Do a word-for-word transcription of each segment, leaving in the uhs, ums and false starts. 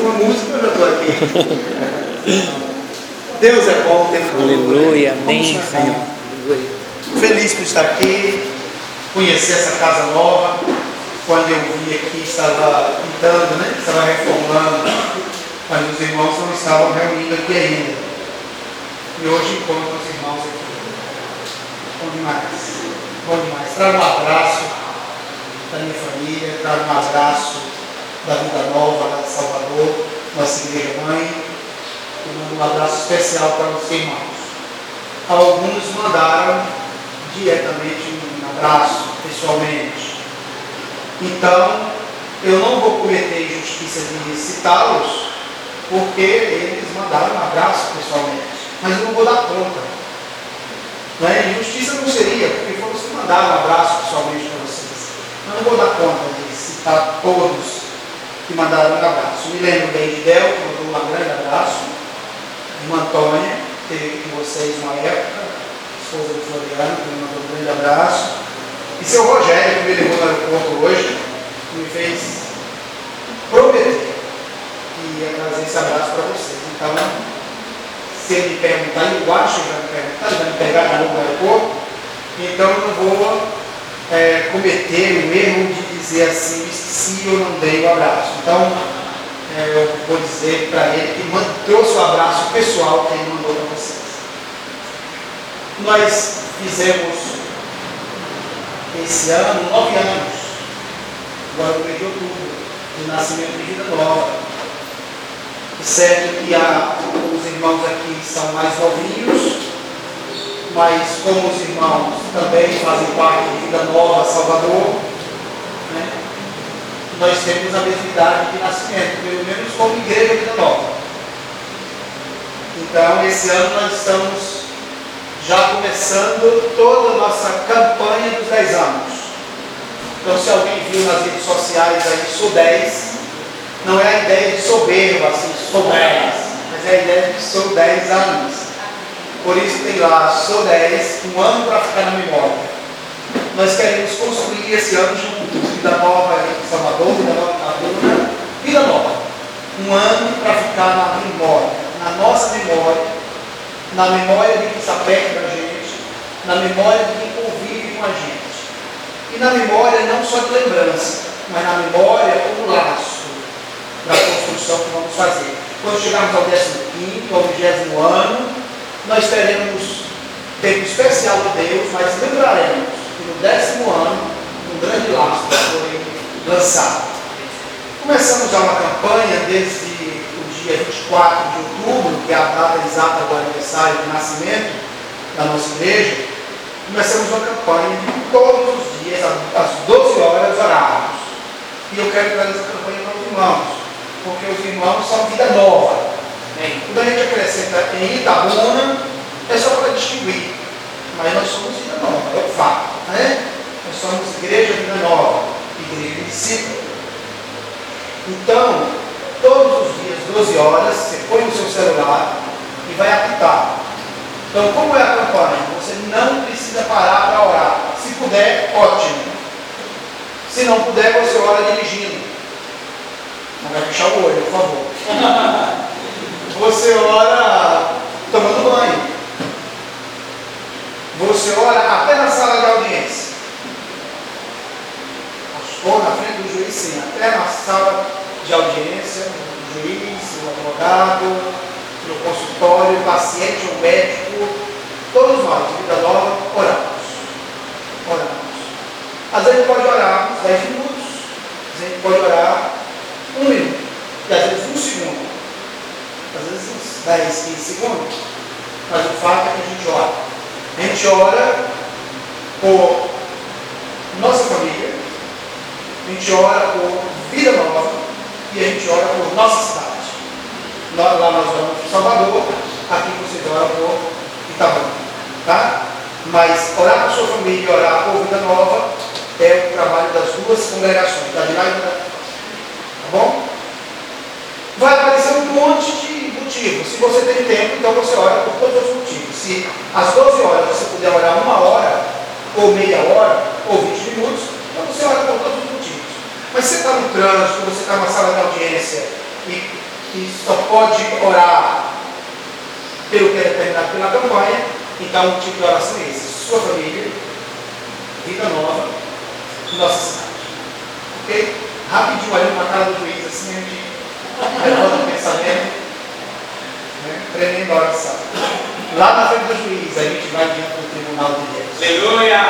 uma música, eu já estou aqui. Deus é bom, tem tudo. Aleluia, amém, Senhor. Feliz por estar aqui, conhecer essa casa nova. Quando eu vi aqui, estava pintando, né? Estava reformulando, mas os irmãos não estavam reunindo aqui ainda. E hoje encontro os irmãos aqui. Bom demais, bom demais. Trago um abraço da minha família, trago um abraço da Vida Nova, lá de Salvador, nossa igreja mãe. Eu mando um abraço especial para os irmãos. Alguns mandaram diretamente um abraço, pessoalmente. Então, eu não vou cometer injustiça de citá-los, porque eles mandaram um abraço pessoalmente. Mas eu não vou dar conta. Não é? Injustiça não seria, porque foram os que mandaram um abraço pessoalmente para vocês. Eu não vou dar conta de citar todos que mandaram um abraço. Me lembro bem de Del, que mandou um grande abraço. Irmã Antônia, que teve com vocês uma época, esposa do Floriano, que me mandou um grande abraço. E seu Rogério, que me levou no aeroporto hoje, me fez prometer que ia trazer esse abraço para vocês. Então, se ele me perguntar, eu acho que vai me perguntar, ele vai me pegar de novo no aeroporto, então eu não vou é, cometer o erro de dizer assim, se eu não dei o abraço. Então, é, eu vou dizer para ele que trouxe o abraço pessoal que ele mandou para vocês. Nós fizemos esse ano nove anos, agora no mês de outubro, de nascimento de Vida Nova. Certo que há, os irmãos aqui são mais novinhos, mas como os irmãos também fazem parte de Vida Nova, Salvador, né, nós temos a mesma idade de nascimento, pelo menos como igreja Vida Nova. Então, esse ano nós estamos já começando toda a nossa campanha dos dez anos. Então, se alguém viu nas redes sociais aí, sou dez, não é a ideia de soberba, assim, sou dez, mas é a ideia de sou dez anos. Por isso tem lá, sou dez, um ano para ficar na memória. Nós queremos construir esse ano juntos, Vida Nova em Salvador, Vida Nova em Cabuna, Vida Nova. Um ano para ficar na memória, na nossa memória, na memória de quem está perto da gente, na memória de quem convive com a gente. E na memória não só de lembrança, mas na memória como laço da construção que vamos fazer. Quando chegarmos ao décimo quinto, ao vigésimo ano, nós teremos tempo especial de Deus, mas lembraremos que no décimo ano, um grande laço foi lançado. Começamos já uma campanha desde o dia vinte e quatro de outubro, que é a data exata do aniversário de nascimento da nossa igreja. Começamos uma campanha de todos os dias, às doze horas, orarmos. E eu quero trazer essa campanha para os irmãos, porque os irmãos são Vida Nova. Quando a gente acrescenta em Itabuna, é só para distinguir. Mas nós somos Vida Nova, é o fato. Né? Nós somos Igreja Vida Nova, Igreja de discípulo. Então, todos os dias, doze horas, você põe no seu celular e vai apitar. Então, como é a campanha? Você não precisa parar para orar. Se puder, ótimo. Se não puder, você ora dirigindo. Não vai fechar o olho, por favor. Você ora tomando banho. Você ora até na sala de audiência. Ou na frente do juiz, sim, até na sala de audiência, o juiz, o advogado, no consultório, o paciente, o médico, todos nós, Vida Nova, oramos. Oramos. Às vezes pode orar uns dez minutos, às vezes pode orar um minuto, e às vezes um segundo, às vezes uns dez, quinze segundos, mas o fato é que a gente ora. A gente ora por nossa família, a gente ora por Vida Nova e a gente ora por nossa cidade. Lá nós oramos por Salvador, aqui vocês oram por Itabuna, tá? Mas orar por sua família e orar por Vida Nova é o trabalho das duas congregações, da de lá e da de. Tá bom? Vai aparecer um monte de motivos. Se você tem tempo, então você ora por todos os motivos. Se às doze horas você puder orar uma hora, ou meia hora, ou vinte minutos, então você ora por todos os motivos. Mas você está no trânsito, você está numa sala de audiência e que só pode orar pelo que é determinado pela campanha. Então, o tipo de oração é esse: sua família, vida nova, nossa cidade. Ok? Rapidinho, olhando para a cara do juiz, assim, a gente levanta o pensamento, né? Tremenda oração. Lá na frente do juiz, a gente vai diante do tribunal de Deus. Aleluia!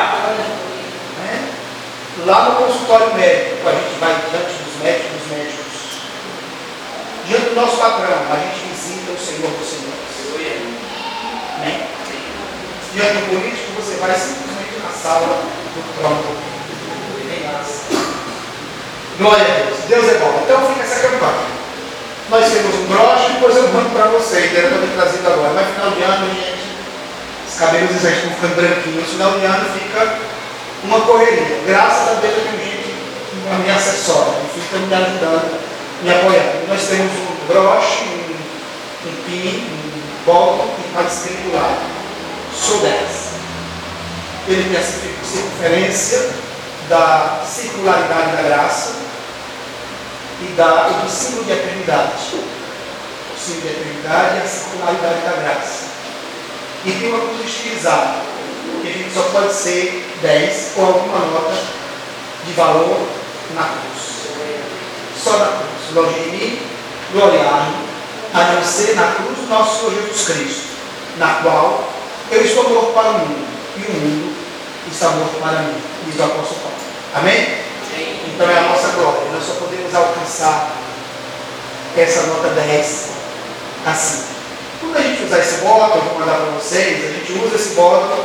Né? Lá no consultório médico, a gente vai diante dos médicos dos médicos. Diante do nosso patrão, a gente visita o Senhor dos Senhores. Amém? Diante do político, você vai simplesmente na sala do trono. Nem mais. Glória a Deus. Deus é bom. Então fica essa campanha. Nós temos um broche e depois eu mando para vocês. Era para ter trazido agora. Mas final de ano, gente, os cabelos já estão ficando branquinhos. Final de ano fica uma correria. Graças a Deus eu tenho gente, a minha assessora, que fica me ajudando, me apoiando. Nós temos um broche, um, um pin, um bolo que está escrito lá. Sou dez. Ele tem a circunferência da circularidade da graça e da, do símbolo de eternidade. O símbolo de eternidade é a circularidade da graça. E tem uma cruz estilizada, que a gente só pode ser dez ou alguma nota de valor na cruz. Só na cruz. Longe de mim, gloriar-me, a não ser na cruz do nosso Senhor Jesus Cristo, na qual eu estou morto para o mundo, e o mundo está morto para mim, diz o apóstolo Paulo. Amém? Então é a nossa glória. Nós só podemos alcançar essa nota dez assim. Quando a gente usar esse botão, eu vou mandar para vocês, a gente usa esse botão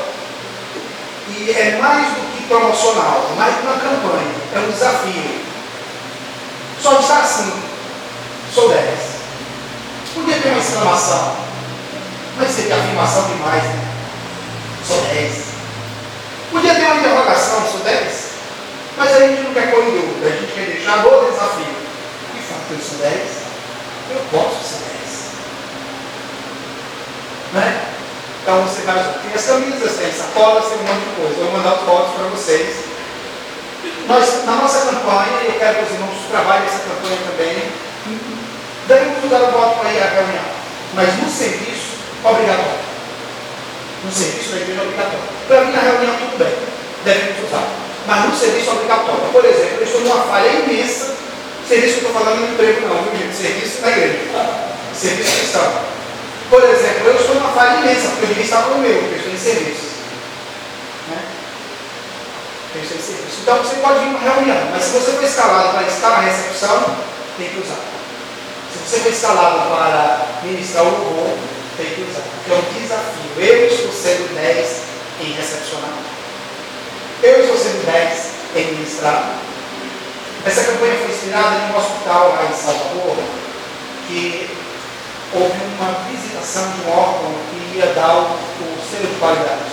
e é mais do que promocional, é mais do que uma campanha, é um desafio. Só está assim, sou dez. Podia ter uma exclamação, mas seria afirmação demais, né? Sou dez. Podia ter uma interrogação, sou dez. Mas a gente não quer pôr em dúvida, a gente quer deixar no desafio. De fato, eu sou dez, eu posso ser dez. Né? Então você vai usar. Tem as camisas, tem sacolas, tem um monte de coisa. Eu vou mandar fotos para vocês. Nós, na nossa campanha, eu quero que os irmãos trabalhem essa campanha também. Devemos usar o voto para ir à reunião. Mas no serviço, obrigatório. No serviço da igreja, obrigatório. Para mim, na reunião, tudo bem. Devemos usar. Mas no serviço obrigatório. Por exemplo, eu estou numa falha imensa. Serviço que eu estou falando não é emprego não, viu gente? Serviço na igreja. Serviço cristão. Por exemplo, eu estou numa falha imensa, porque eu devia estar no meu, porque eu estou em serviço. Né? Eu estou em serviço. Então você pode vir numa reunião, mas se você for escalado para estar na recepção, tem que usar. Se você for escalado para ministrar o louvor, tem que usar. Porque é um desafio. Eu estou sendo dez em recepcionar. Eu estou sendo dez em ministrar. Essa campanha foi inspirada em um hospital lá em Salvador, que houve uma visitação de um órgão que ia dar o, o selo de qualidade.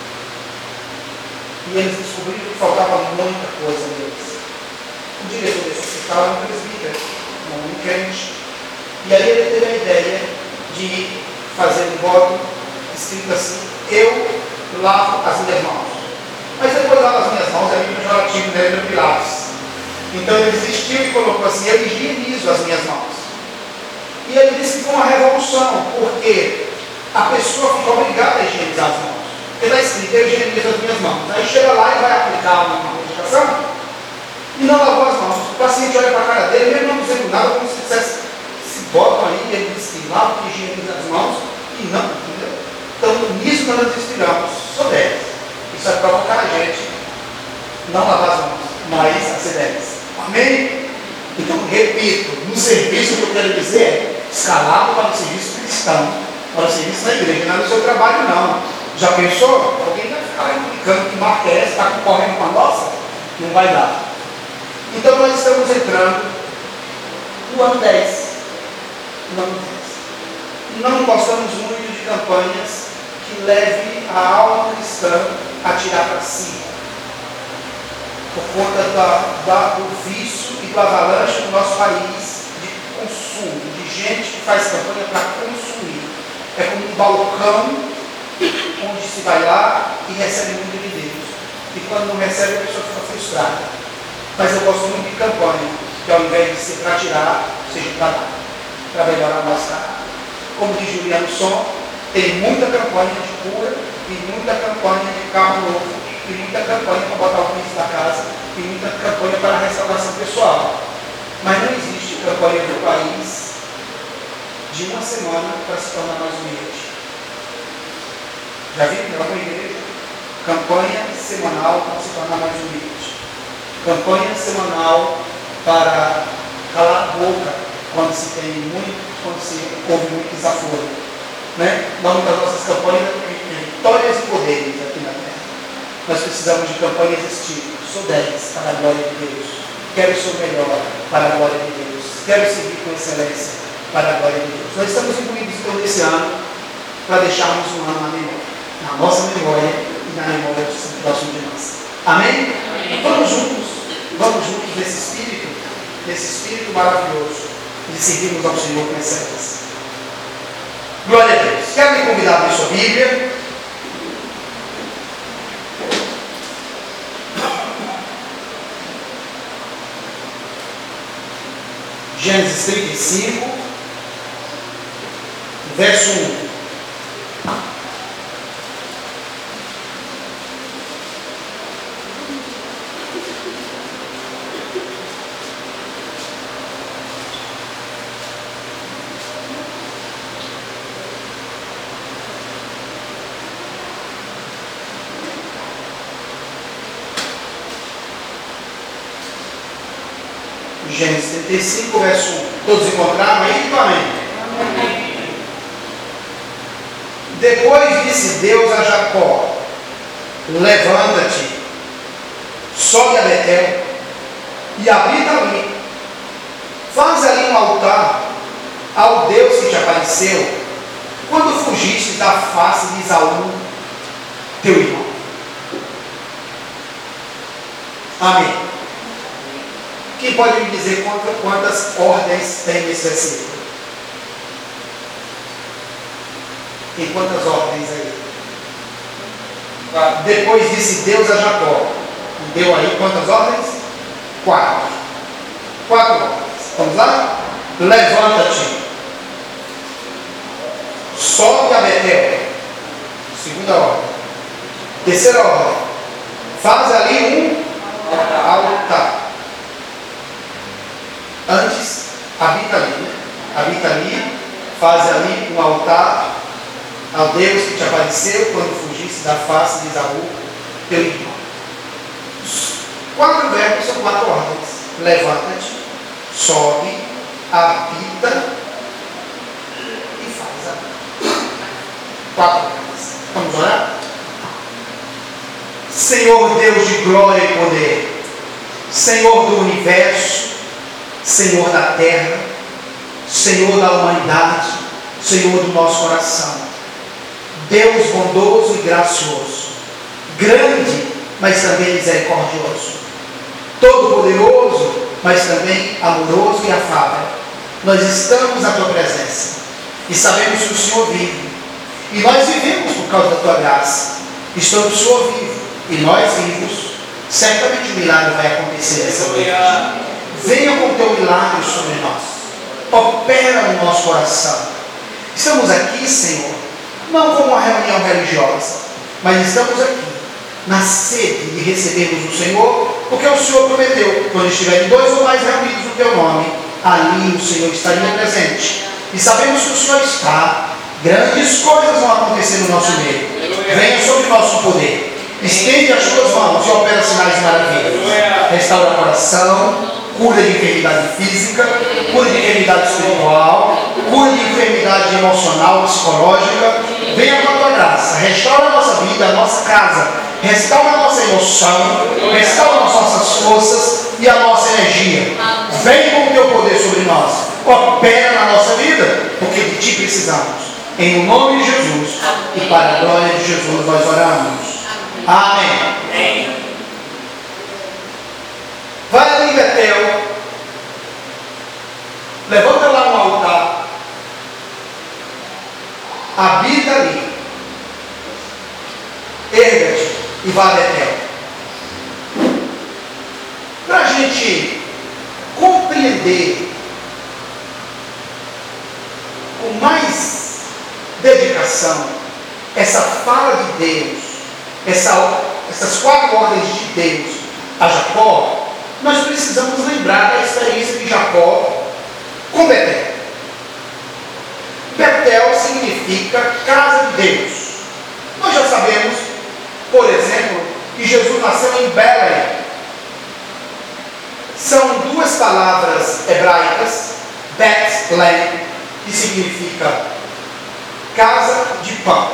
E eles descobriram que faltava muita coisa neles. O diretor desse hospital era um presbítero, um homem crente. E aí ele teve a ideia de fazer um voto escrito assim: eu lavo as minhas mãos. Mas depois lava as minhas mãos, é muito pejorativo, né? Ele Pilatos. Então ele desistiu e colocou assim: eu higienizo as minhas mãos. E ele disse que foi uma revolução, porque a pessoa fica obrigada a higienizar as mãos. Porque está escrito: eu higienizo as minhas mãos. Aí chega lá e vai aplicar uma medicação e não lavou as mãos. O paciente olha para a cara dele, mesmo não dizendo nada, como se dissesse: se botam aí, ele diz que lava, que higieniza as mãos, e não, entendeu? Então nisso nós nos inspiramos. Sou dez. Isso vai provocar a gente não lavar as mãos, mas a ser dez. Amém? Então, repito, no serviço que eu quero dizer é escalado para o serviço cristão, para o serviço da igreja, não é no seu trabalho não. Já pensou? Alguém vai ficar lá implicando que marca é essa, está concorrendo com a nossa? Não vai dar. Então nós estamos entrando no ano dez. No ano dez. Não gostamos muito de campanhas que levem a alma cristã a tirar para si, por conta da, da, do vício e do avalanche do nosso país de consumo, de gente que faz campanha para consumir. É como um balcão onde se vai lá e recebe muito de Deus. E quando não recebe, a pessoa fica frustrada. Mas eu gosto muito de campanha, que ao invés de ser para tirar, seja para dar. para melhorar a nossa área. Como diz Juliano Som, tem muita campanha de cura, e muita campanha de carro novo, e muita campanha para botar o piso na casa, e muita campanha para a restauração pessoal. Mas não existe campanha do país de uma semana para se tornar mais humilde. Já viram em alguma igreja? Campanha semanal para se tornar mais humilde. Campanha semanal para calar a boca quando se tem muito, quando se ouve muito desaforo. Né? Nome das nossas campanhas é vitórias e poderes aqui na terra. Nós precisamos de campanhas desse tipo. Sou dez para a glória de Deus. Quero ser o melhor para a glória de Deus. Quero servir com excelência para a glória de Deus. Nós estamos incluídos todo esse ano para deixarmos um ano na memória, na nossa memória e na memória do próximo de nós. Amém? Amém? Vamos juntos, vamos juntos nesse espírito, nesse espírito maravilhoso de servirmos ao Senhor com excelência. Glória a Deus. Quero me convidar a abrir sua Bíblia. Gênesis trinta e cinco, verso um. Gênesis trinta e cinco, verso um. Todos encontraram aí? Então, amém. Depois disse Deus a Jacó: levanta-te, sobe a Betel e habita ali. Faz ali um altar ao Deus que te apareceu quando fugiste da face de Esaú, teu irmão. Amém. Quem pode me dizer quantas, quantas ordens tem nesse versículo? Tem quantas ordens aí? Depois disse Deus a Jacó. E deu aí quantas ordens? Quatro. Quatro ordens. Vamos lá? Levanta-te. Sobe a Betel. Segunda ordem. Terceira ordem. Faz ali um altar. Antes, habita ali, né? Habita ali, faz ali um altar ao Deus que te apareceu quando fugisse da face de Esaú, teu irmão. Quatro verbos são quatro ordens. Levanta-te, sobe, habita e faz ali. Quatro ordens. Vamos orar? Senhor Deus de glória e poder, Senhor do universo, Senhor da terra, Senhor da humanidade, Senhor do nosso coração, Deus bondoso e gracioso, grande, mas também misericordioso, todo-poderoso, mas também amoroso e afável. Nós estamos na tua presença e sabemos que o Senhor vive, e nós vivemos por causa da tua graça. Estamos o Senhor vivo e nós vivos, certamente o milagre vai acontecer nessa noite. Venha com o teu milagre sobre nós. Opera no nosso coração. Estamos aqui, Senhor, não como uma reunião religiosa, mas estamos aqui na sede de recebermos o Senhor, porque o Senhor prometeu, quando estiverem dois ou mais reunidos no teu nome, ali o Senhor estaria presente. E sabemos que o Senhor está. Grandes coisas vão acontecer no nosso meio. Venha sobre o nosso poder. Estende as tuas mãos e opera sinais e maravilhas. Restaura o coração. Cura de enfermidade física, cura de enfermidade espiritual, cura de enfermidade emocional, psicológica. Venha com a tua graça, restaura a nossa vida, a nossa casa, restaura a nossa emoção, restaura as nossas forças e a nossa energia. Vem com o teu poder sobre nós, opera na nossa vida, porque de ti precisamos. Em nome de Jesus e para a glória de Jesus nós oramos. Amém. Vai ali em Betel, levanta lá um altar, habita ali, erga-te e vá a Betel. Para a gente compreender dedicação, essa fala de Deus, essa, essas quatro ordens de Deus a Jacó, nós precisamos lembrar da experiência de Jacó com Betel. Betel significa casa de Deus. Nós já sabemos, por exemplo, que Jesus nasceu em Belém. São duas palavras hebraicas, Bet-Lehem, que significa casa de pão.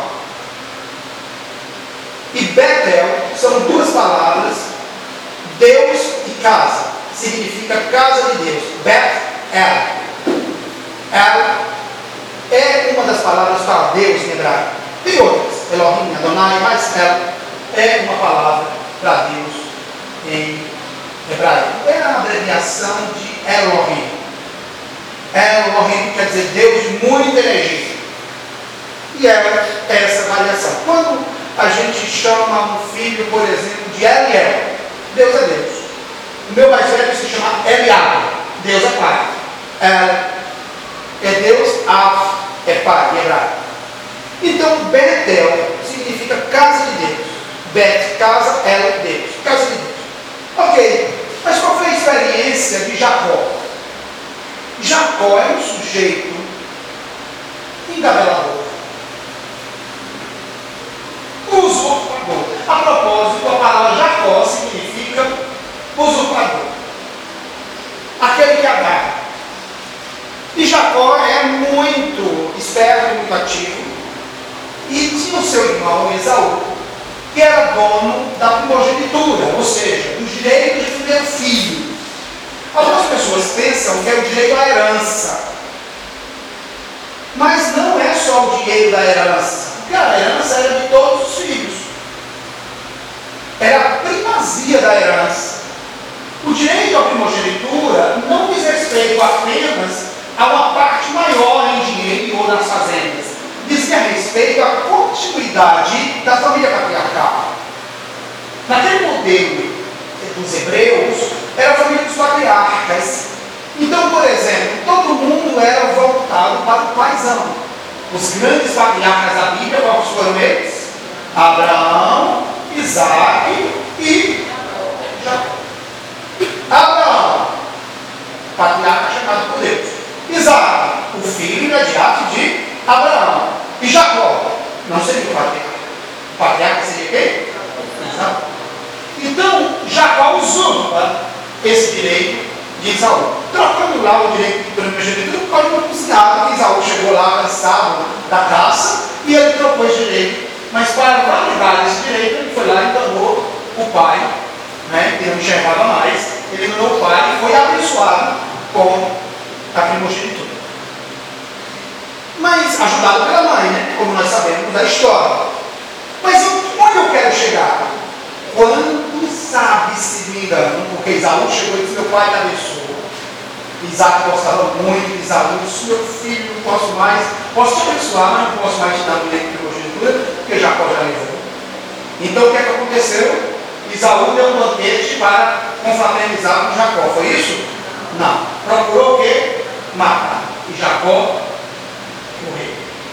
E Betel são duas palavras, Deus e casa, significa casa de Deus. Bet-El. El é uma das palavras para Deus em hebraico. Tem outras, Elohim, Adonai, mas El é uma palavra para Deus em hebraico. É a abreviação de Elohim. Elohim quer dizer Deus muito energia. E é essa variação. Quando a gente chama um filho, por exemplo, de Eliel, Deus é Deus. O meu mais velho se chama Eliab, Deus é pai. El é Deus, Av é pai, em hebraico. Então, Betel significa casa de Deus. Bet, casa, El, Deus. Casa de Deus. Ok, mas qual foi a experiência de Jacó? Jacó é um sujeito engabelador, usurpador. A propósito, a palavra Jacó significa usurpador, aquele que agarra. E Jacó é muito esperto e muito ativo, e tinha o seu irmão Esaú, que era dono da primogenitura, ou seja, do direito de ter filho. Algumas pessoas pensam que é o direito à herança, mas não é só o direito da herança, porque a herança era de todos os filhos, era a primazia da herança. O direito à primogenitura não diz respeito apenas a uma parte maior em dinheiro ou nas fazendas, diz a respeito à continuidade da família patriarcal. Naquele modelo dos hebreus, era a família dos patriarcas. Então, por exemplo, todo mundo era voltado para o paizão. Os grandes patriarcas da Bíblia, quais foram eles? Abraão, Isaac e Jacó. Abraão, patriarca chamado por Deus. Isaac, o filho imediato de Abraão. E Jacó, não seria o patriarca. O patriarca seria quem? Isaac. Então, Jacó usurpa esse direito de Esaú, trocando lá o direito de primogenitura por causa de uma cozinhada, que Esaú chegou lá cansado da caça e ele trocou esse direito. Mas para validar esse direito, ele foi lá e enganou o pai, né, que não enxergava mais, ele enganou o pai e foi abençoado com a primogenitura. Mas ajudado pela mãe, né, como nós sabemos da história. Mas eu, onde eu quero chegar? Quando sabe, se me engano, porque Esaú chegou e disse: meu pai te abençoou. Isaac gostava muito de Esaú, disse: meu filho, não posso mais, posso te abençoar, mas não posso mais te dar o direito de primogenitura, porque Jacó já levou. Então o que é que aconteceu? Esaú deu um banquete para confraternizar com Jacó, foi isso? Não. Procurou o quê? Matar. E Jacó morreu.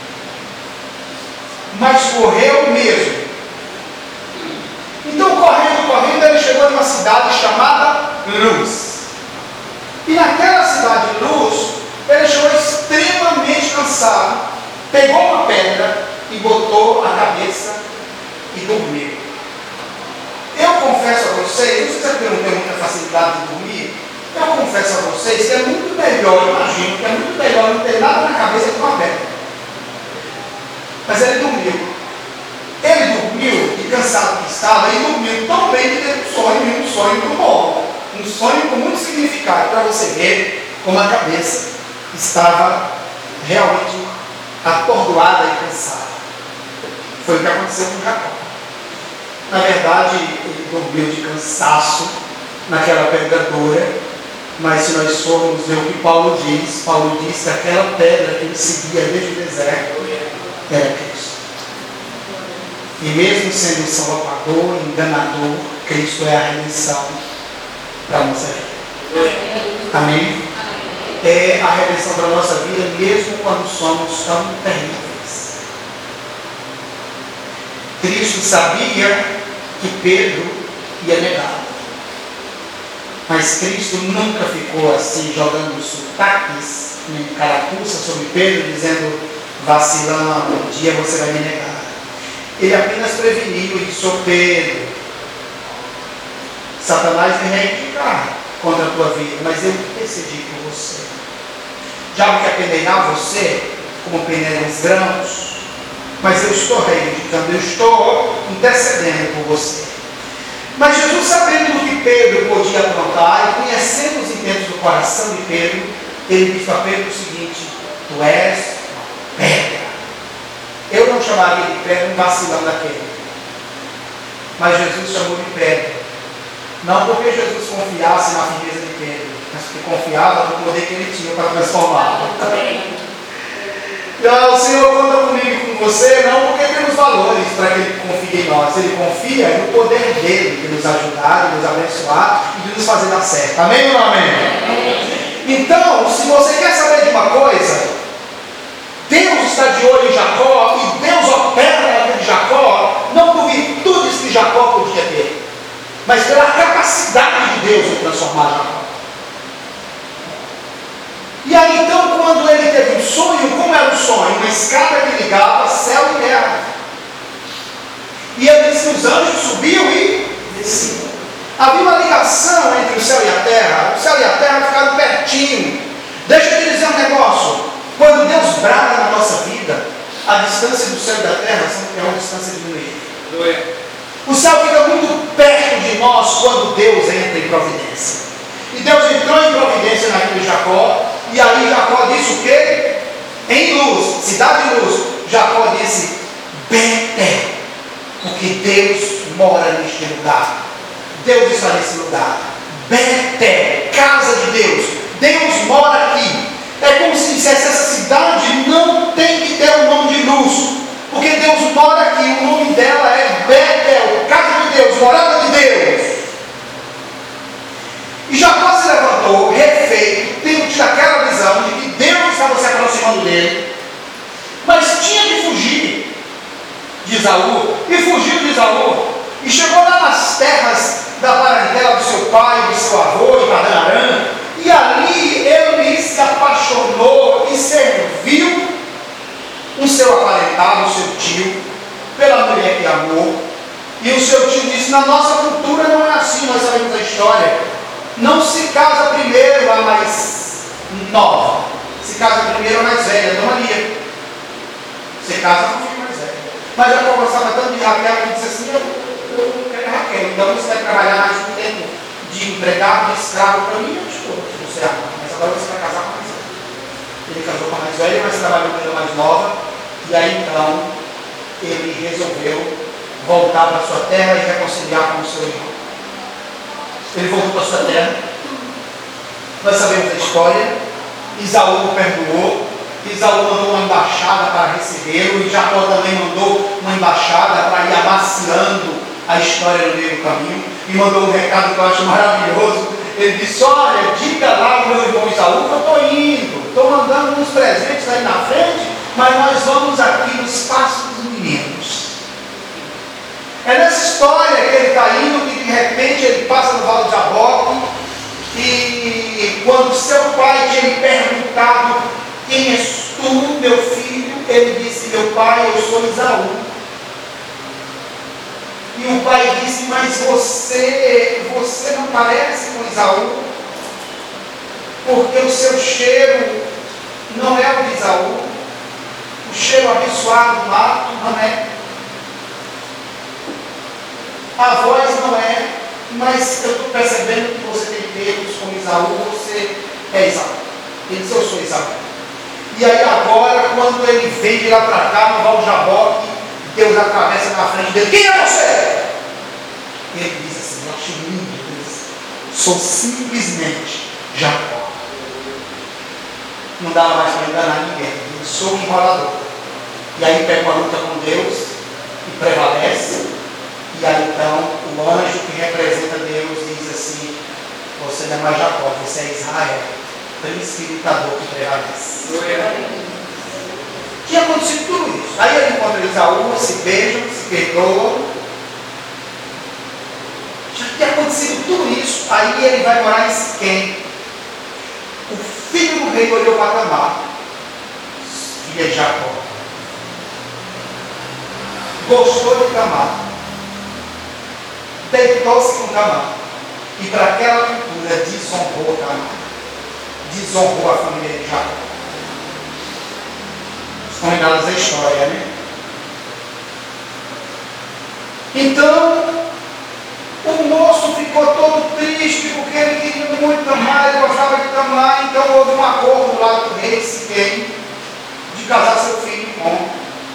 Mas morreu mesmo. Então, correndo, correndo, ele chegou numa cidade chamada Luz. E naquela cidade de Luz, ele chegou extremamente cansado, pegou uma pedra e botou a cabeça e dormiu. Eu confesso a vocês, não sei se é porque eu não tenho muita facilidade de dormir, eu confesso a vocês que é muito melhor, eu imagino, que é muito melhor não ter nada na cabeça que uma pedra. Mas ele dormiu. Ele dormiu, e cansado que estava, e dormiu tão bem que teve um sonho, um sonho do bom. Um sonho com muito significado, para você ver como a cabeça estava realmente atordoada e cansada. Foi o que aconteceu com Jacó. Na verdade, ele dormiu de cansaço naquela pedra dura, mas se nós formos ver o que Paulo diz, Paulo diz que aquela pedra que ele seguia desde o deserto era Cristo. E mesmo sendo um salvador, enganador, Cristo é a redenção para a nossa vida. Amém? É a redenção para a nossa vida, mesmo quando somos tão terríveis. Cristo sabia que Pedro ia negar. Mas Cristo nunca ficou assim, jogando sotaques, nem carapuça sobre Pedro, dizendo, vacilão, um dia você vai me negar. Ele apenas preveniu e disse, ô Pedro, Satanás vem reivindicar contra a tua vida, mas eu decidi por você. O diabo quer peneirar você, como peneiram os grãos, mas eu estou reivindicando, eu estou intercedendo por você. Mas Jesus, sabendo do que Pedro podia aprontar e conhecendo os intentos do coração de Pedro, ele disse a Pedro o seguinte, tu és uma pedra. Eu não chamaria de pedra um vacilão daquele, mas Jesus chamou de pedra. Não porque Jesus confiasse na firmeza de Pedro, mas porque confiava no poder que ele tinha para transformá-lo. Então, o Senhor conta comigo e com você, não porque temos valores para que Ele confie em nós. Ele confia no poder dEle de nos ajudar, de nos abençoar e de nos fazer dar certo. Amém ou não amém? Amém? Então, se você quer saber de uma coisa, Deus está de olho em Jacó e Deus opera na vida de Jacó, não por virtudes que Jacó podia ter, mas pela capacidade de Deus de transformar Jacó. E aí então, quando ele teve um sonho, como era um sonho? Uma escada que ligava céu e terra. E ele disse que os anjos subiam e desciam. Havia uma ligação entre o céu e a terra. O céu e a terra ficaram pertinho. Deixa eu te dizer um negócio. Quando Deus brada na nossa vida, a distância do céu e da terra é uma distância diminuída. O céu fica muito perto de nós quando Deus entra em providência. E Deus entrou em providência na vida de Jacó. E aí Jacó disse o quê? Em luz, cidade de luz. Jacó disse Betel, porque Deus mora neste lugar. Deus está nesse lugar. Betel, casa de Deus. Deus mora aqui. É como se dissesse, essa cidade não tem que ter o nome de luz, porque Deus mora aqui. O nome dela é Betel, casa de Deus, morada de Deus. E Jacó se levantou, refeito, tendo tido aquela visão de que Deus estava se aproximando dele, mas tinha que fugir de Esaú, e fugiu de Esaú, e chegou lá nas terras da parentela do seu pai, do seu avô, de Padan-Aram, e ali ele se apaixonou e serviu o seu aparentado, o seu tio, pela mulher que amou, e o seu tio disse, na nossa cultura não é assim, nós sabemos a história. Não se casa primeiro a mais nova, se casa primeiro a mais velha, Dona Maria. Se casa com o filho mais velho. Mas Jacó gostava tanto de Raquel que disse assim, eu, eu não quero Raquel, então você vai trabalhar mais um tempo de empregado, de escravo para mim, eu estou, você ama, mas agora você vai casar com a mais velha. Ele casou com a mais velha, mas trabalhou com a mais nova, e aí então ele resolveu voltar para a sua terra e reconciliar com o seu irmão. Ele voltou para a sua terra. Nós sabemos a história. Esaú o perdoou. Esaú mandou uma embaixada para recebê-lo. E Jacó também mandou uma embaixada para ir amaciando a história no meio do caminho. E mandou um recado que eu acho maravilhoso. Ele disse, olha, diga lá ao meu irmão Esaú que eu estou indo. Estou mandando uns presentes aí na frente, mas nós vamos aqui no espaço dos meninos. É nessa história que ele está indo, que de repente ele passa no Vale de Jaboque, e quando seu pai tinha lhe perguntado, quem és tu, meu filho? Ele disse, meu pai, eu sou Esaú. E o pai disse, mas você, você não parece com Esaú, porque o seu cheiro não é o de Esaú, o cheiro abençoado do mato não é. A voz não é, mas eu estou percebendo que você tem dedos com Esaú, você é Esaú. Ele disse, eu sou Esaú. E aí agora, quando ele vem de lá para cá, no Val Jaboque, Deus atravessa na frente dele, quem é você? E ele diz assim, eu acho lindo isso. Sou simplesmente Jacó. Não dá mais para enganar ninguém. Eu sou um enrolador. E aí pega uma luta com Deus e prevalece. E aí então o anjo que representa Deus diz assim, você não é mais Jacó, você é Israel, príncipe lutador que prevalece. Tinha acontecido tudo isso. Aí ele encontra Esaú, se beijam, se perdoam. Já tinha acontecido tudo isso. Aí ele vai morar em Siquém. O filho do rei olhou para Tamar, filha de Jacó. Gostou de Tamar. Deitou-se com Tamar. E para aquela cultura desonrou Tamar. Desonrou a família de Jacó. Estão ligados à história, né? Então, o moço ficou todo triste porque ele queria muito Tamar, ele gostava de Tamar, então houve um acordo lá do rei de Siquém de casar seu filho com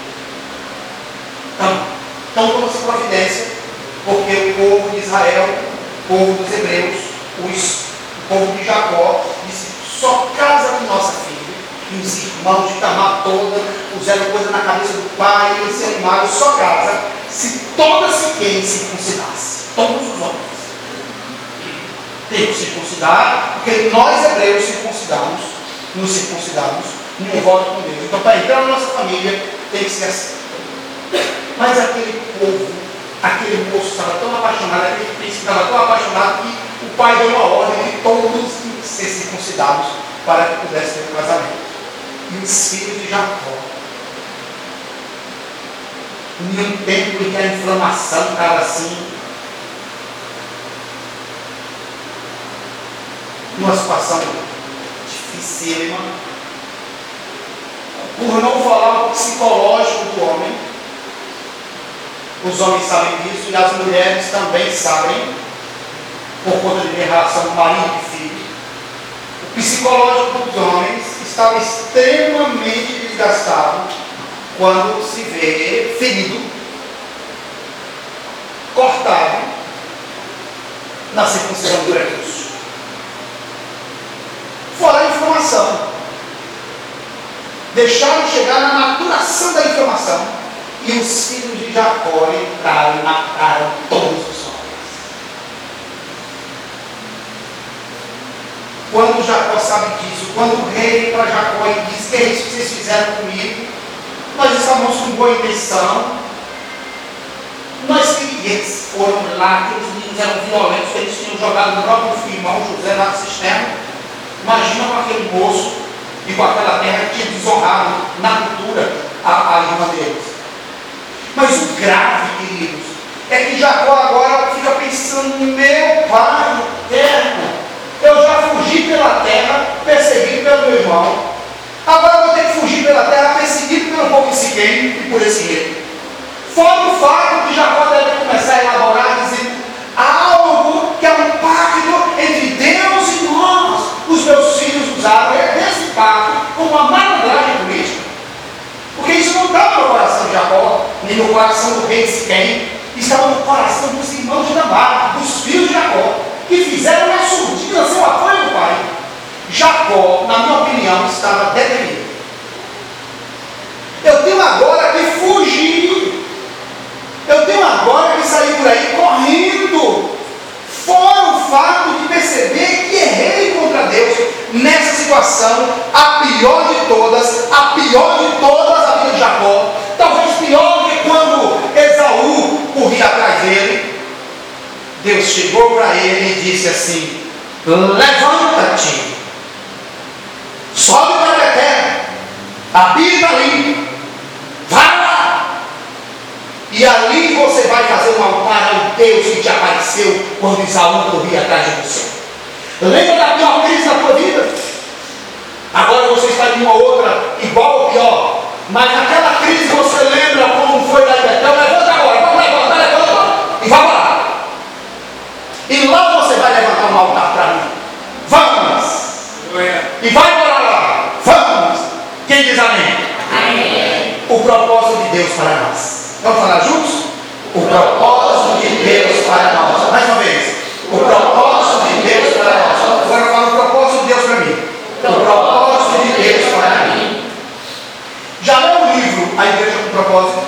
Tamar. Então tomou-se providência, porque o povo de Israel, o povo dos hebreus, os, o povo de Jacó, disse: só casa com nossa filha. E os irmãos de Tamar toda puseram coisa na cabeça do pai e se animaram: só casa se toda Siquém circuncidasse. Todos os homens tem que circuncidar, porque nós hebreus circuncidamos, nos circuncidamos em um voto com Deus. Então, para entrar na nossa família, tem que ser assim. Mas aquele povo, aquele moço estava tão apaixonado, aquele príncipe estava tão apaixonado que o pai deu uma ordem de todos ser circuncidados para que pudesse ter um casamento. E os filhos de Jacó, em um tempo em que a inflamação estava assim, numa situação dificílima, por não falar o psicológico do homem. Os homens sabem disso e as mulheres também sabem, por conta de relação marido e filho. O psicológico dos homens estava extremamente desgastado quando se vê ferido, cortado na circuncisão do prepúcio. Fora a inflamação. Deixaram chegar na maturação da inflamação. E os filhos de Jacó entraram e mataram todos os homens. Quando Jacó sabe disso, quando o rei vem para Jacó e diz: que é isso que vocês fizeram comigo? Nós estávamos com boa intenção. Nós que eles foram lá, aqueles meninos eram violentos, eles tinham jogado o próprio filho, irmão José, lá no cisterna. Imagina com aquele moço e com aquela terra que tinha desonrado na cultura a, a irmã deles. Mas o grave, queridos, é que Jacó agora fica pensando: meu pai eterno, eu já fugi pela terra, perseguido pelo meu irmão, agora eu vou ter que fugir pela terra, perseguido pelo povo de Siquém e por esse rei. Fora o fato que Jacó deve começar a elaborar, dizendo: há algo que é um pacto entre Deus e nós. Os meus filhos usaram esse pacto como uma malandragem política, porque isso não estava no coração de Jacó, nem no coração do rei de Siquém, estava no coração dos irmãos de Tamar, dos filhos de Jacó, que fizeram na surdina seu apoio do pai. Jacó, na minha opinião, estava deprimido. Eu tenho agora que fugir, eu tenho agora que sair por aí correndo, fora o fato de perceber que errei contra Deus nessa situação, a pior de todas, a pior de todas a vida de Jacó, talvez pior do que quando Esaú corria atrás dele. Deus chegou para ele e disse assim: levanta-te, sobe para Betel, habita ali, vai lá, e ali você vai fazer um altar ao Deus que te apareceu quando Esaú corria atrás de você. Lembra da pior crise da tua vida? Agora você está em uma outra igual ou pior, mas naquela crise você lembra como foi lá em Betel. Levanta agora, vamos levantar, levanta e vai lá. E lá você vai levantar um altar para mim. Vamos! E vai morar lá. Vamos! Quem diz amém? Amém. O propósito de Deus para nós. Vamos falar juntos? O propósito de Deus para nós. Mais uma vez. O propósito de Deus para nós. Agora fala o propósito de Deus para mim. O propósito de Deus para mim. Já leu o livro A Igreja com Propósito?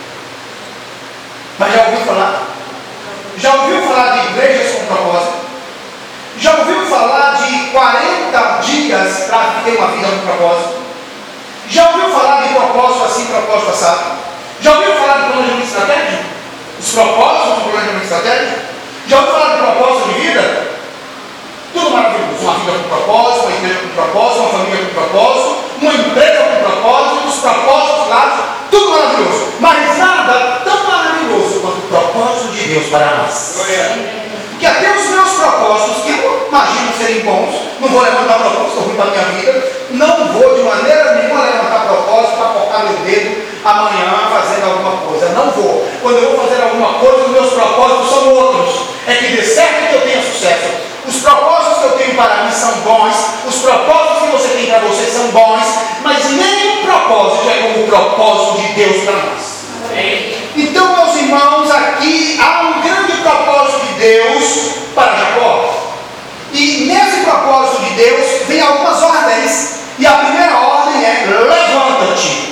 Mas já ouviu falar? Já ouviu falar de igrejas com propósito? Já ouviu falar de quarenta dias para ter uma vida com propósito? Já ouviu falar de propósito assim para propósito passado? Já ouviu falar do planejamento estratégico? Os propósitos do planejamento estratégico? Já ouviu falar do propósito de vida? Tudo maravilhoso. Uma vida com propósito, uma igreja com propósito, uma família com propósito, uma empresa com propósito, os propósitos claros, tudo maravilhoso. Mas nada tão maravilhoso quanto o propósito de Deus para nós. Que até os meus propósitos, que eu imagino serem bons, não vou levantar propósito ruim para a minha vida, não vou de maneira nenhuma levantar propósito para cortar meu dedo amanhã fazendo alguma coisa. Não vou. Quando eu vou fazer alguma coisa, os meus propósitos são outros. É que dê certo e que eu tenha sucesso. Os propósitos que eu tenho para mim são bons, os propósitos que você tem para você são bons, mas nenhum propósito é como o propósito de Deus para nós. Então, meus irmãos, aqui há um grande propósito de Deus para Jacó. E nesse propósito de Deus vem algumas ordens. E a primeira ordem é: levanta-te.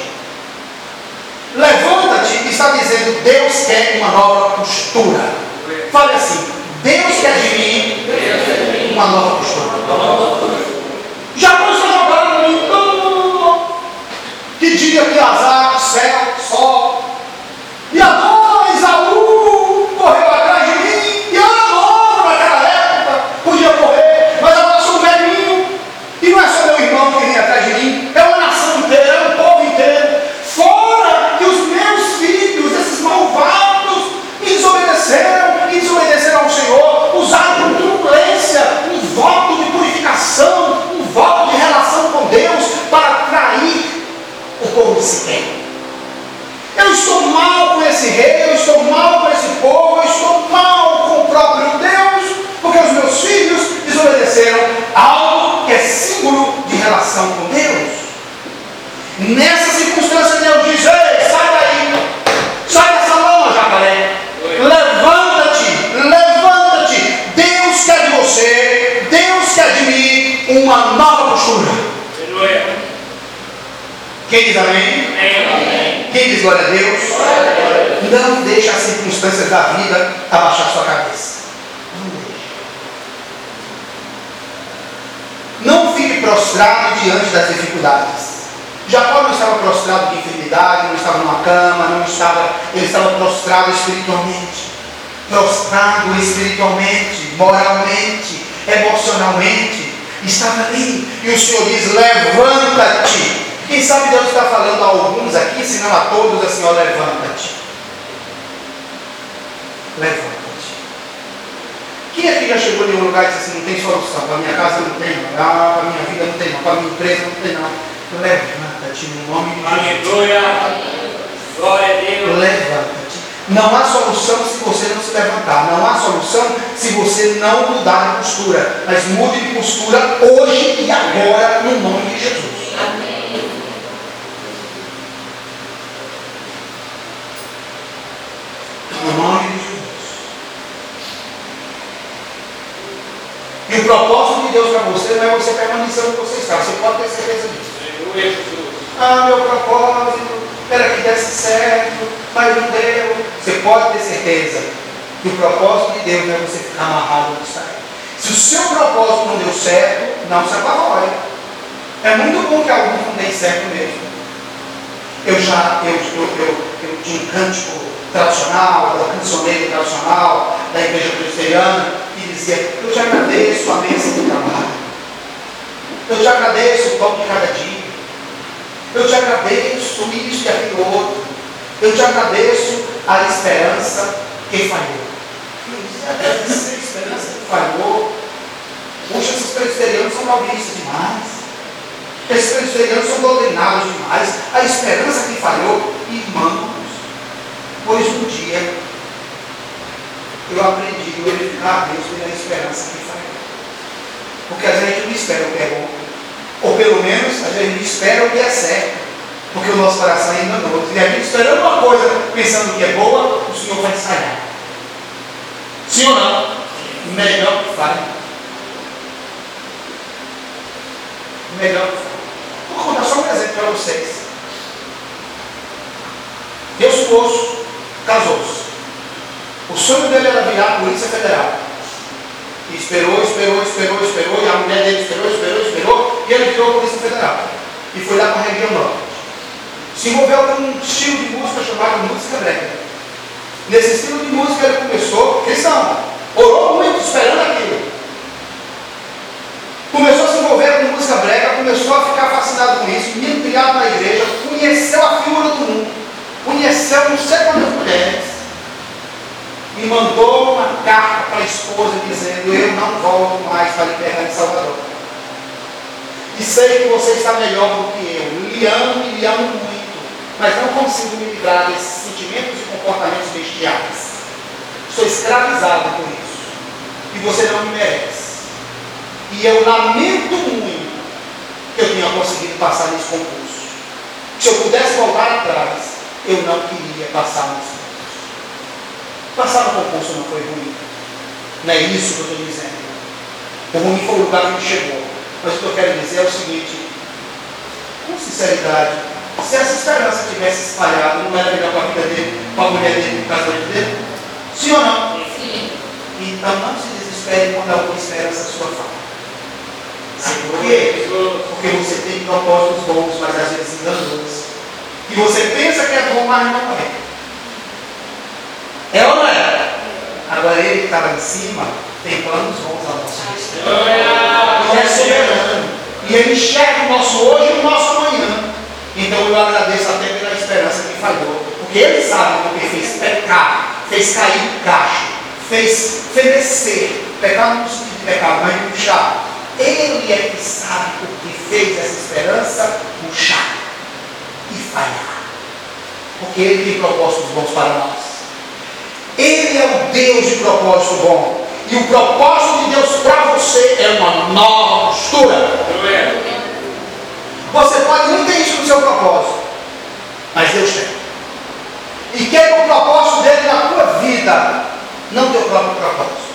Levanta-te está dizendo, Deus quer uma nova postura. Fale assim: Deus quer de mim uma nova postura. Jacó está jogando no mim. Que dia que azar, céu, sol. E agora Esaú correu atrás de mim. E eu era novo naquela época, podia correr, mas agora sou um velhinho. E não é só meu irmão que vem atrás de mim, é uma nação inteira, é um povo inteiro. Fora que os meus filhos, esses malvados, me desobedeceram, e desobedeceram ao Senhor, usaram com turbulência um voto de purificação, um voto de relação com Deus para trair o povo de Siquém. Eu estou mal com esse rei, eu estou mal com esse povo, eu estou mal com o próprio Deus, porque os meus filhos desobedeceram algo que é símbolo de relação com Deus. Nessa circunstância, Deus diz: ei, sai daí, sai dessa lama, jacaré, levanta-te, levanta-te. Deus quer de você, Deus quer de mim uma nova postura. Quem diz amém? Amém. Quem diz glória a Deus? Glória a Deus. Não deixe as circunstâncias da vida abaixar sua cabeça. Não deixe. Não fique prostrado diante das dificuldades. Jacó não estava prostrado de enfermidade, não estava numa cama, não estava, ele estava prostrado espiritualmente. Prostrado espiritualmente, moralmente, emocionalmente. Estava ali. E o Senhor diz: levanta-te. Quem sabe Deus está falando a alguns aqui, se não a todos, assim: ó, levanta-te. Levanta-te. Quem aqui já chegou em um lugar e disse assim: não tem solução, para a minha casa não tem, não, para a minha vida não tem, não, para a minha empresa não tem, não. Levanta-te no nome de Jesus. Aleluia. Glória a Deus. Levanta-te. Não há solução se você não se levantar. Não há solução se você não mudar de postura. Mas mude de postura hoje e agora, no nome de Jesus. Amém. No nome de Jesus. E o propósito de Deus para você não é você permanecer onde você está. Você pode ter certeza disso. Ah, meu propósito era que desse certo, mas não deu. Você pode ter certeza que o propósito de Deus não é você ficar amarrado onde está. Se o seu propósito não deu certo, não se apavore. É muito bom que alguns não deem certo mesmo. Eu já, eu, eu, eu, eu tinha um cântico tradicional, da cancioneira tradicional, da igreja presbiteriana, que dizia: eu te agradeço a bênção do trabalho, eu te agradeço o pão de cada dia, eu te agradeço isso e aquilo outro, eu te agradeço a esperança que falhou. Agradecer a esperança que falhou. Poxa, esses presbiterianos são calvinistas demais. Esses presbiterianos são doutrinados demais. A esperança que falhou, irmãos, pois um dia eu aprendi a glorificar a Deus pela esperança que falhou. Porque às vezes a gente não espera o que é bom, ou pelo menos a gente espera o que é certo, porque o nosso coração é enganoso. E a gente esperando uma coisa, pensando que é boa, o Senhor vai ensaiar. Sim ou não? Melhor que falhe. Melhor que falhe. Vou contar só um exemplo para vocês. Meu esposo casou-se. O sonho dele era virar Polícia Federal. E esperou, esperou, esperou, esperou, e a mulher dele esperou, esperou, esperou, e ele virou Polícia Federal. E foi lá para a região norte. se envolveu com um estilo de música chamado música brega. Nesse estilo de música ele começou, cristão, orou muito esperando aquilo. Começou a se envolver com música brega, começou a ficar fascinado com isso, menino criado na igreja, conheceu a figura do mundo, conheceu não sei quantas mulheres, e mandou uma carta para a esposa dizendo: eu não volto mais para a liberdade de Salvador. E sei que você está melhor do que eu, lhe amo e lhe amo muito, mas não consigo me livrar desses sentimentos e comportamentos bestiais. Estou escravizado por isso, e você não me merece. E eu lamento muito que eu tenha conseguido passar nesse concurso. Se eu pudesse voltar atrás, eu não queria passar nesse concurso. Passar no concurso não foi ruim. Não é isso que eu estou dizendo. O ruim foi o lugar que ele chegou. Mas o que eu quero dizer é o seguinte: com sinceridade, se essa esperança tivesse espalhado, não era melhor para a vida dele, para a mulher dele, para o casamento dele? Sim ou não? Sim. Então não se desespere quando alguma esperança sua falta. Por quê? Porque você tem propósitos bons, mas às vezes enganosos. E você pensa que é bom, mas não é. É ou não é? Agora ele que está lá em cima tem planos bons a nosso respeito. Ele é soberano. E ele enxerga o nosso hoje e o nosso amanhã. Então eu agradeço até pela esperança que falhou. Porque ele sabe porque fez pecar, fez cair o cacho, fez fenecer. Pecado não sentido de pecado, mas puxar. Ele é que sabe o que fez essa esperança murchar e falhar. Porque Ele tem propósitos bons para nós. Ele é o Deus de propósito bom. E o propósito de Deus para você é uma nova postura. Você pode não ter isso no seu propósito, mas Deus tem. E quer o propósito dele na tua vida, não teu próprio propósito.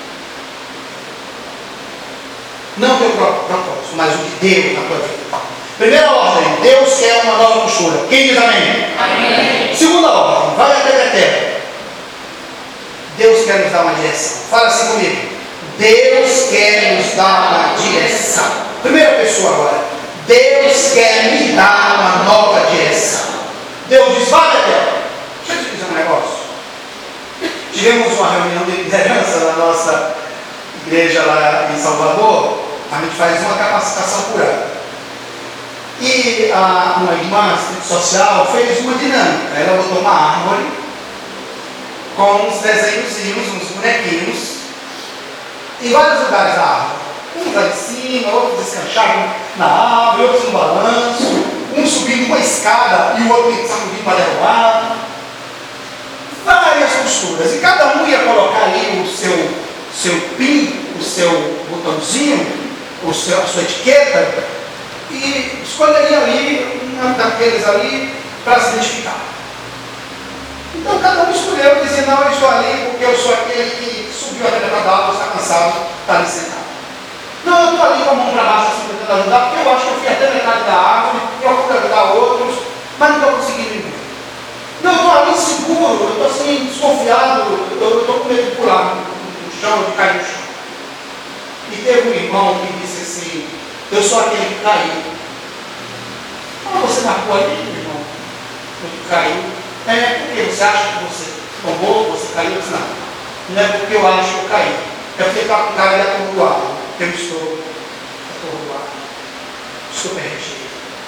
Não teu próprio propósito, mas o de Deus na tua vida. Primeira ordem: Deus quer uma nova postura. Quem diz amém? Amém. Segunda ordem: vai até Betel. Deus quer nos dar uma direção. Fala assim comigo: Deus quer nos dar uma direção. Primeira pessoa agora: Deus quer me dar uma nova direção. Deus diz: vai Betel. Deixa eu te dizer um negócio. Tivemos uma reunião de liderança na nossa igreja lá em Salvador. A gente faz uma capacitação por ano. E a, uma irmã social fez uma dinâmica. Ela botou uma árvore com uns desenhozinhos, uns bonequinhos, em vários lugares da árvore. Uns lá em cima, outros descanchavam na árvore, outros no balanço, um subindo uma escada e o outro sacudindo para derrubar. Várias posturas. E cada um ia colocar ali o seu, seu pin, o seu botãozinho, o seu, a sua etiqueta, e escolheria ali um daqueles ali para se identificar. Então cada um escolheu e dizia: não, eu estou ali porque eu sou aquele que subiu a pedra da água, está cansado, está ali sentado. Não, eu estou ali com a mão para baixo assim, tentando ajudar, porque eu acho que eu fui até a metade da árvore, eu vou ajudar outros, mas não estou conseguindo ir. Não, eu estou ali inseguro, eu estou assim, desconfiado, eu estou com medo de pular no chão, de cair no chão. E teve um irmão que disse assim: eu sou aquele que caiu. Ah, você marcou ali, irmão? Que caiu. É porque você acha que você tomou, você caiu? Não. Não é porque eu acho que eu caí. É porque está com cara atordoado. Eu estou atordoado. Estou perdido.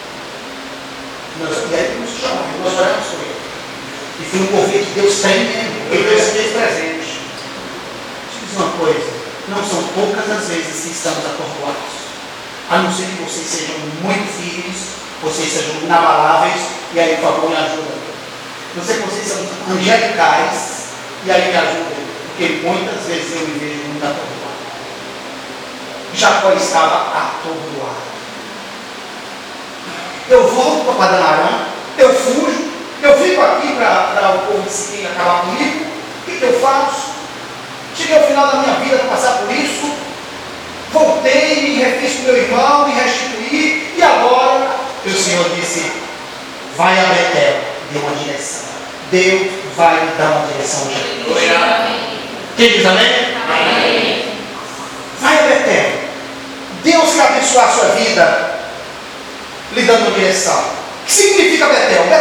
E aí nos chamamos, nós oramos com ele. E foi um convite que Deus tem mesmo. Porque Deus fez presente. Deixa eu dizer uma coisa: não são poucas as vezes que estamos atordoados. A não ser que vocês sejam muito firmes, vocês sejam inabaláveis, e aí, por favor, me ajudem. Não sei que vocês são angelicais, e aí me ajudem, porque muitas vezes eu me vejo muito atordoado. Jacó estava atordoado. Eu volto para Padanarã, eu fujo, eu fico aqui para o povo seguir acabar comigo. O que, que eu faço? Cheguei ao final da minha vida para passar por isso. Voltei, me refiz com meu irmão, me restituí, e agora o Senhor disse: vai a Betel, dê uma direção. Deus vai lhe dar uma direção hoje. Quem diz amém? Amém. Vai a Betel. Deus quer abençoar a sua vida, lhe dando uma direção. O que significa Betel?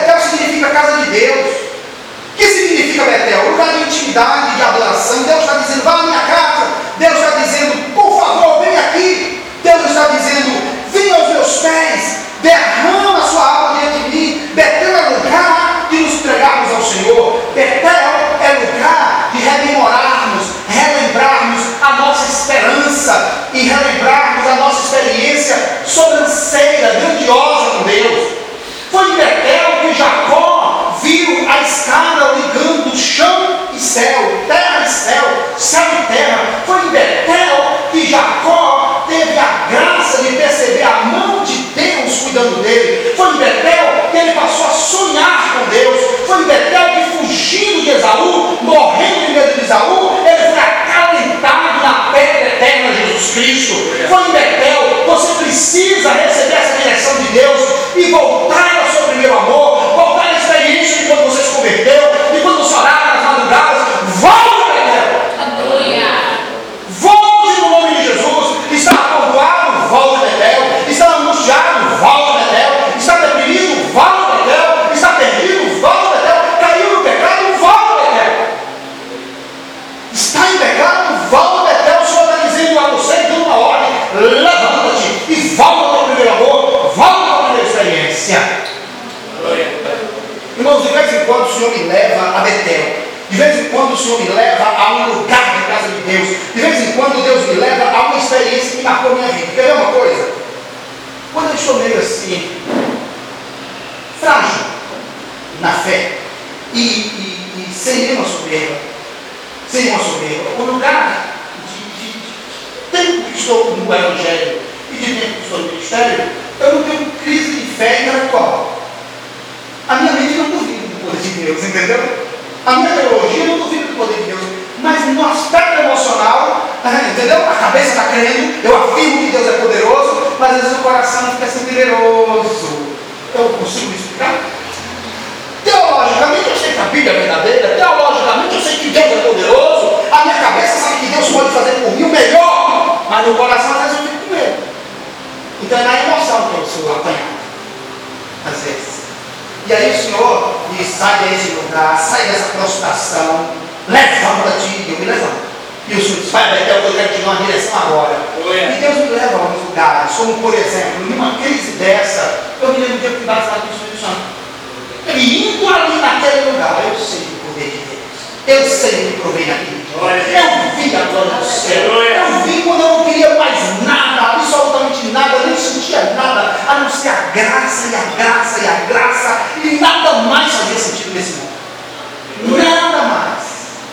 Deus. O que significa Betel? Lugar de intimidade, de adoração. Deus está dizendo, vá à minha casa. Deus está dizendo, por favor, vem aqui. Deus está dizendo, venha aos meus pés, derrama a sua alma diante de mim. Betel é lugar de nos entregarmos ao Senhor. Betel é lugar de rememorarmos, relembrarmos a nossa esperança e relembrarmos a nossa experiência sobranceira, grandiosa com Deus. Foi em Betel que Jacó viu a escada ligando chão e céu, terra e céu, céu e terra. Foi em Betel que Jacó teve a graça de perceber a mão de Deus cuidando dele. Foi em Betel que ele passou a sonhar com Deus. Foi em Betel que, fugindo de Esaú, morrendo de medo de Esaú, ele foi acalentado na pedra eterna de Jesus Cristo. Foi em Betel. Você precisa receber essa direção de Deus e voltar ao seu primeiro amor, voltar à experiência de quando você se converteu, de quando você orava nas madrugadas. Volte a Betel. Aleluia. Volte no nome de Jesus. Está atordoado? Volte a Betel. Está angustiado? Volte a Betel. Está deprimido? Volte a Betel. Está perdido? Volte a Betel. Caiu no pecado? Volte a Betel. Está em pecado? Volte a Betel. O Senhor está dizendo a você, dando uma ordem: levanta-te e volta ao teu primeiro amor, volta à primeira experiência. Irmãos, de vez em quando o Senhor me leva a Betel. De vez em quando o Senhor me leva a um lugar da casa de Deus. De vez em quando Deus me leva a uma experiência que marcou a minha vida. Quer ver uma coisa? Quando eu estou meio assim, frágil na fé e, e, e sem nenhuma soberba, sem nenhuma soberba, o lugar de, de, de tempo que estou no Evangelho e de tempo que estou no ministério, eu não tenho crise de fé intelectual. A minha mente não duvida do poder de Deus, entendeu? A minha teologia não duvida do poder de Deus. Mas no aspecto emocional, entendeu? A cabeça está crendo, eu afirmo que Deus é poderoso, mas às vezes o coração fica assim temeroso. Eu consigo me explicar? Teologicamente eu sei que a Bíblia é verdadeira, teologicamente eu sei que Deus é poderoso, a minha cabeça sabe que Deus pode fazer por mim o melhor, mas no coração às vezes eu fico com medo. Então é na emoção que eu sou apanhado, às vezes. E aí o Senhor diz: sai desse lugar, sai dessa prostração, levanta-te. E eu me levanto. E o Senhor diz: vai, Betel, eu quero te dar uma direção agora. E Deus me leva a alguns lugares, como por exemplo, numa crise dessa, eu me lembro do dia que batizado com o Espírito Santo. E indo ali naquele lugar, eu sei o poder de Deus. Eu sei o que provém naquele dia. Eu vi a glória do céu. Eu vi quando eu não queria mais nada, absolutamente nada, eu nem sentia nada, a não ser a graça e a graça e a graça, e nada mais fazia sentido nesse mundo. Nada mais.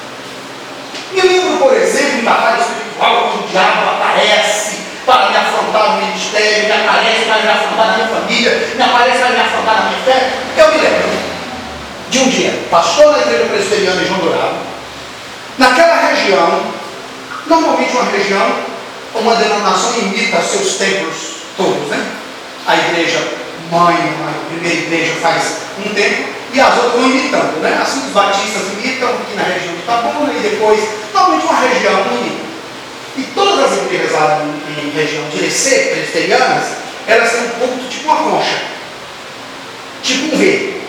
Me lembro, por exemplo, em batalha espiritual, quando o diabo aparece para me afrontar no ministério, me aparece para me afrontar na minha família, me aparece para me afrontar na minha fé. Eu me lembro de um dia, pastor da igreja presbiteriana em João Dourado, naquela região, normalmente uma região, uma denominação imita seus templos todos, né? A igreja mãe, a primeira igreja faz um templo e as outras vão imitando, né? Assim os batistas imitam aqui na região de Itabuna e depois, normalmente uma região imita. E todas as igrejas lá em, em região de Irecê, presbiterianas, elas têm um ponto tipo uma concha, tipo um V.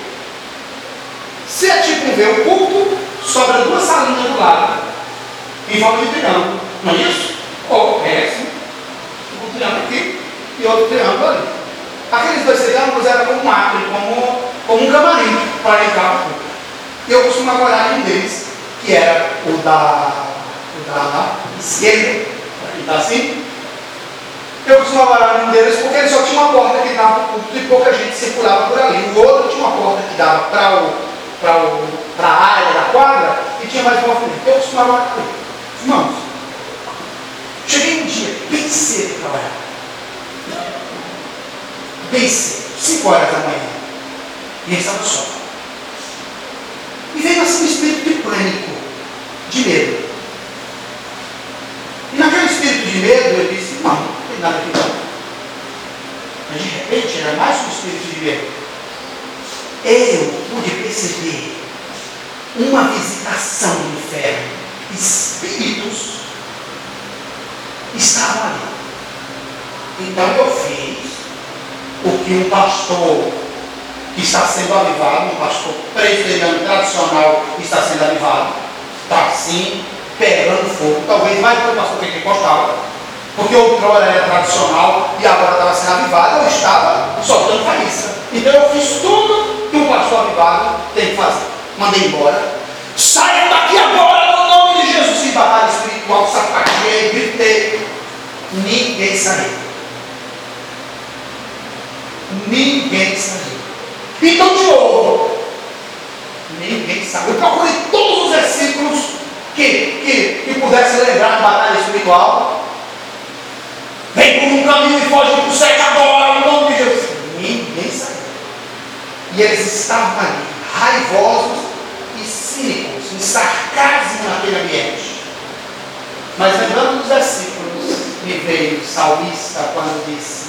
Se é tipo um V, o culto sobra duas salinhas do lado, em forma de triângulo, não é isso? Ou é assim, um triângulo aqui e outro triângulo ali. Aqueles dois triângulos eram como um árvore, como, como um camarim para entrar no culto. E eu costumava olhar em um deles, que era o da, o da esquerda, que está assim. Eu costumava olhar em um deles porque ele só tinha uma porta que dava para o culto e pouca gente circulava por ali. O outro tinha uma porta que dava para o para a área da quadra e tinha mais movimento. Eu costumava olhar para ele. Irmãos, cheguei um dia bem cedo para trabalhar. Bem cedo, cinco horas da manhã. E ele estava só. E veio assim um espírito de pânico, de medo. E naquele espírito de medo eu disse: não, não tem nada aqui não. Mas de repente era mais que um espírito de medo. Eu pude perceber uma visitação do inferno. Espíritos estavam ali. Então eu fiz o que um pastor que está sendo avivado, um pastor presbiteriano tradicional está sendo avivado, está assim, pegando fogo. Talvez mais do que o pastor pentecostal, porque outrora era tradicional e agora estava sendo avivado, eu estava soltando faísca. Então eu fiz tudo que um pastor avivado tem que fazer. Mandei embora. Saiam daqui agora no nome de Jesus. Fiz batalha espiritual, sapateei, gritei. Ninguém saiu. Ninguém saiu. Então de novo, ninguém saiu. Eu procurei todos os versículos que, que, que pudessem lembrar de batalha espiritual. Vem por um caminho e foge para o sete agora, no nome de Jesus. Ninguém saiu. E eles estavam ali, raivosos e cínicos, em sarcasmo naquele ambiente. Mas lembrando dos versículos, me veio o salmista quando disse: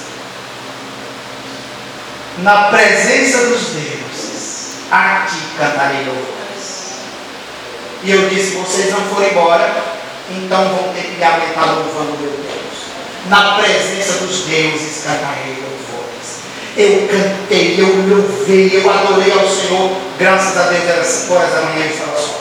na presença dos deuses, a ti cantarei louvores. E eu disse: vocês não foram embora, então vão ter que me aguentar louvando meu Deus. Na presença dos deuses cantarei louvores. Eu cantei, eu louvei, eu adorei ao Senhor. Graças a Deus era cinco horas da manhã e estava só.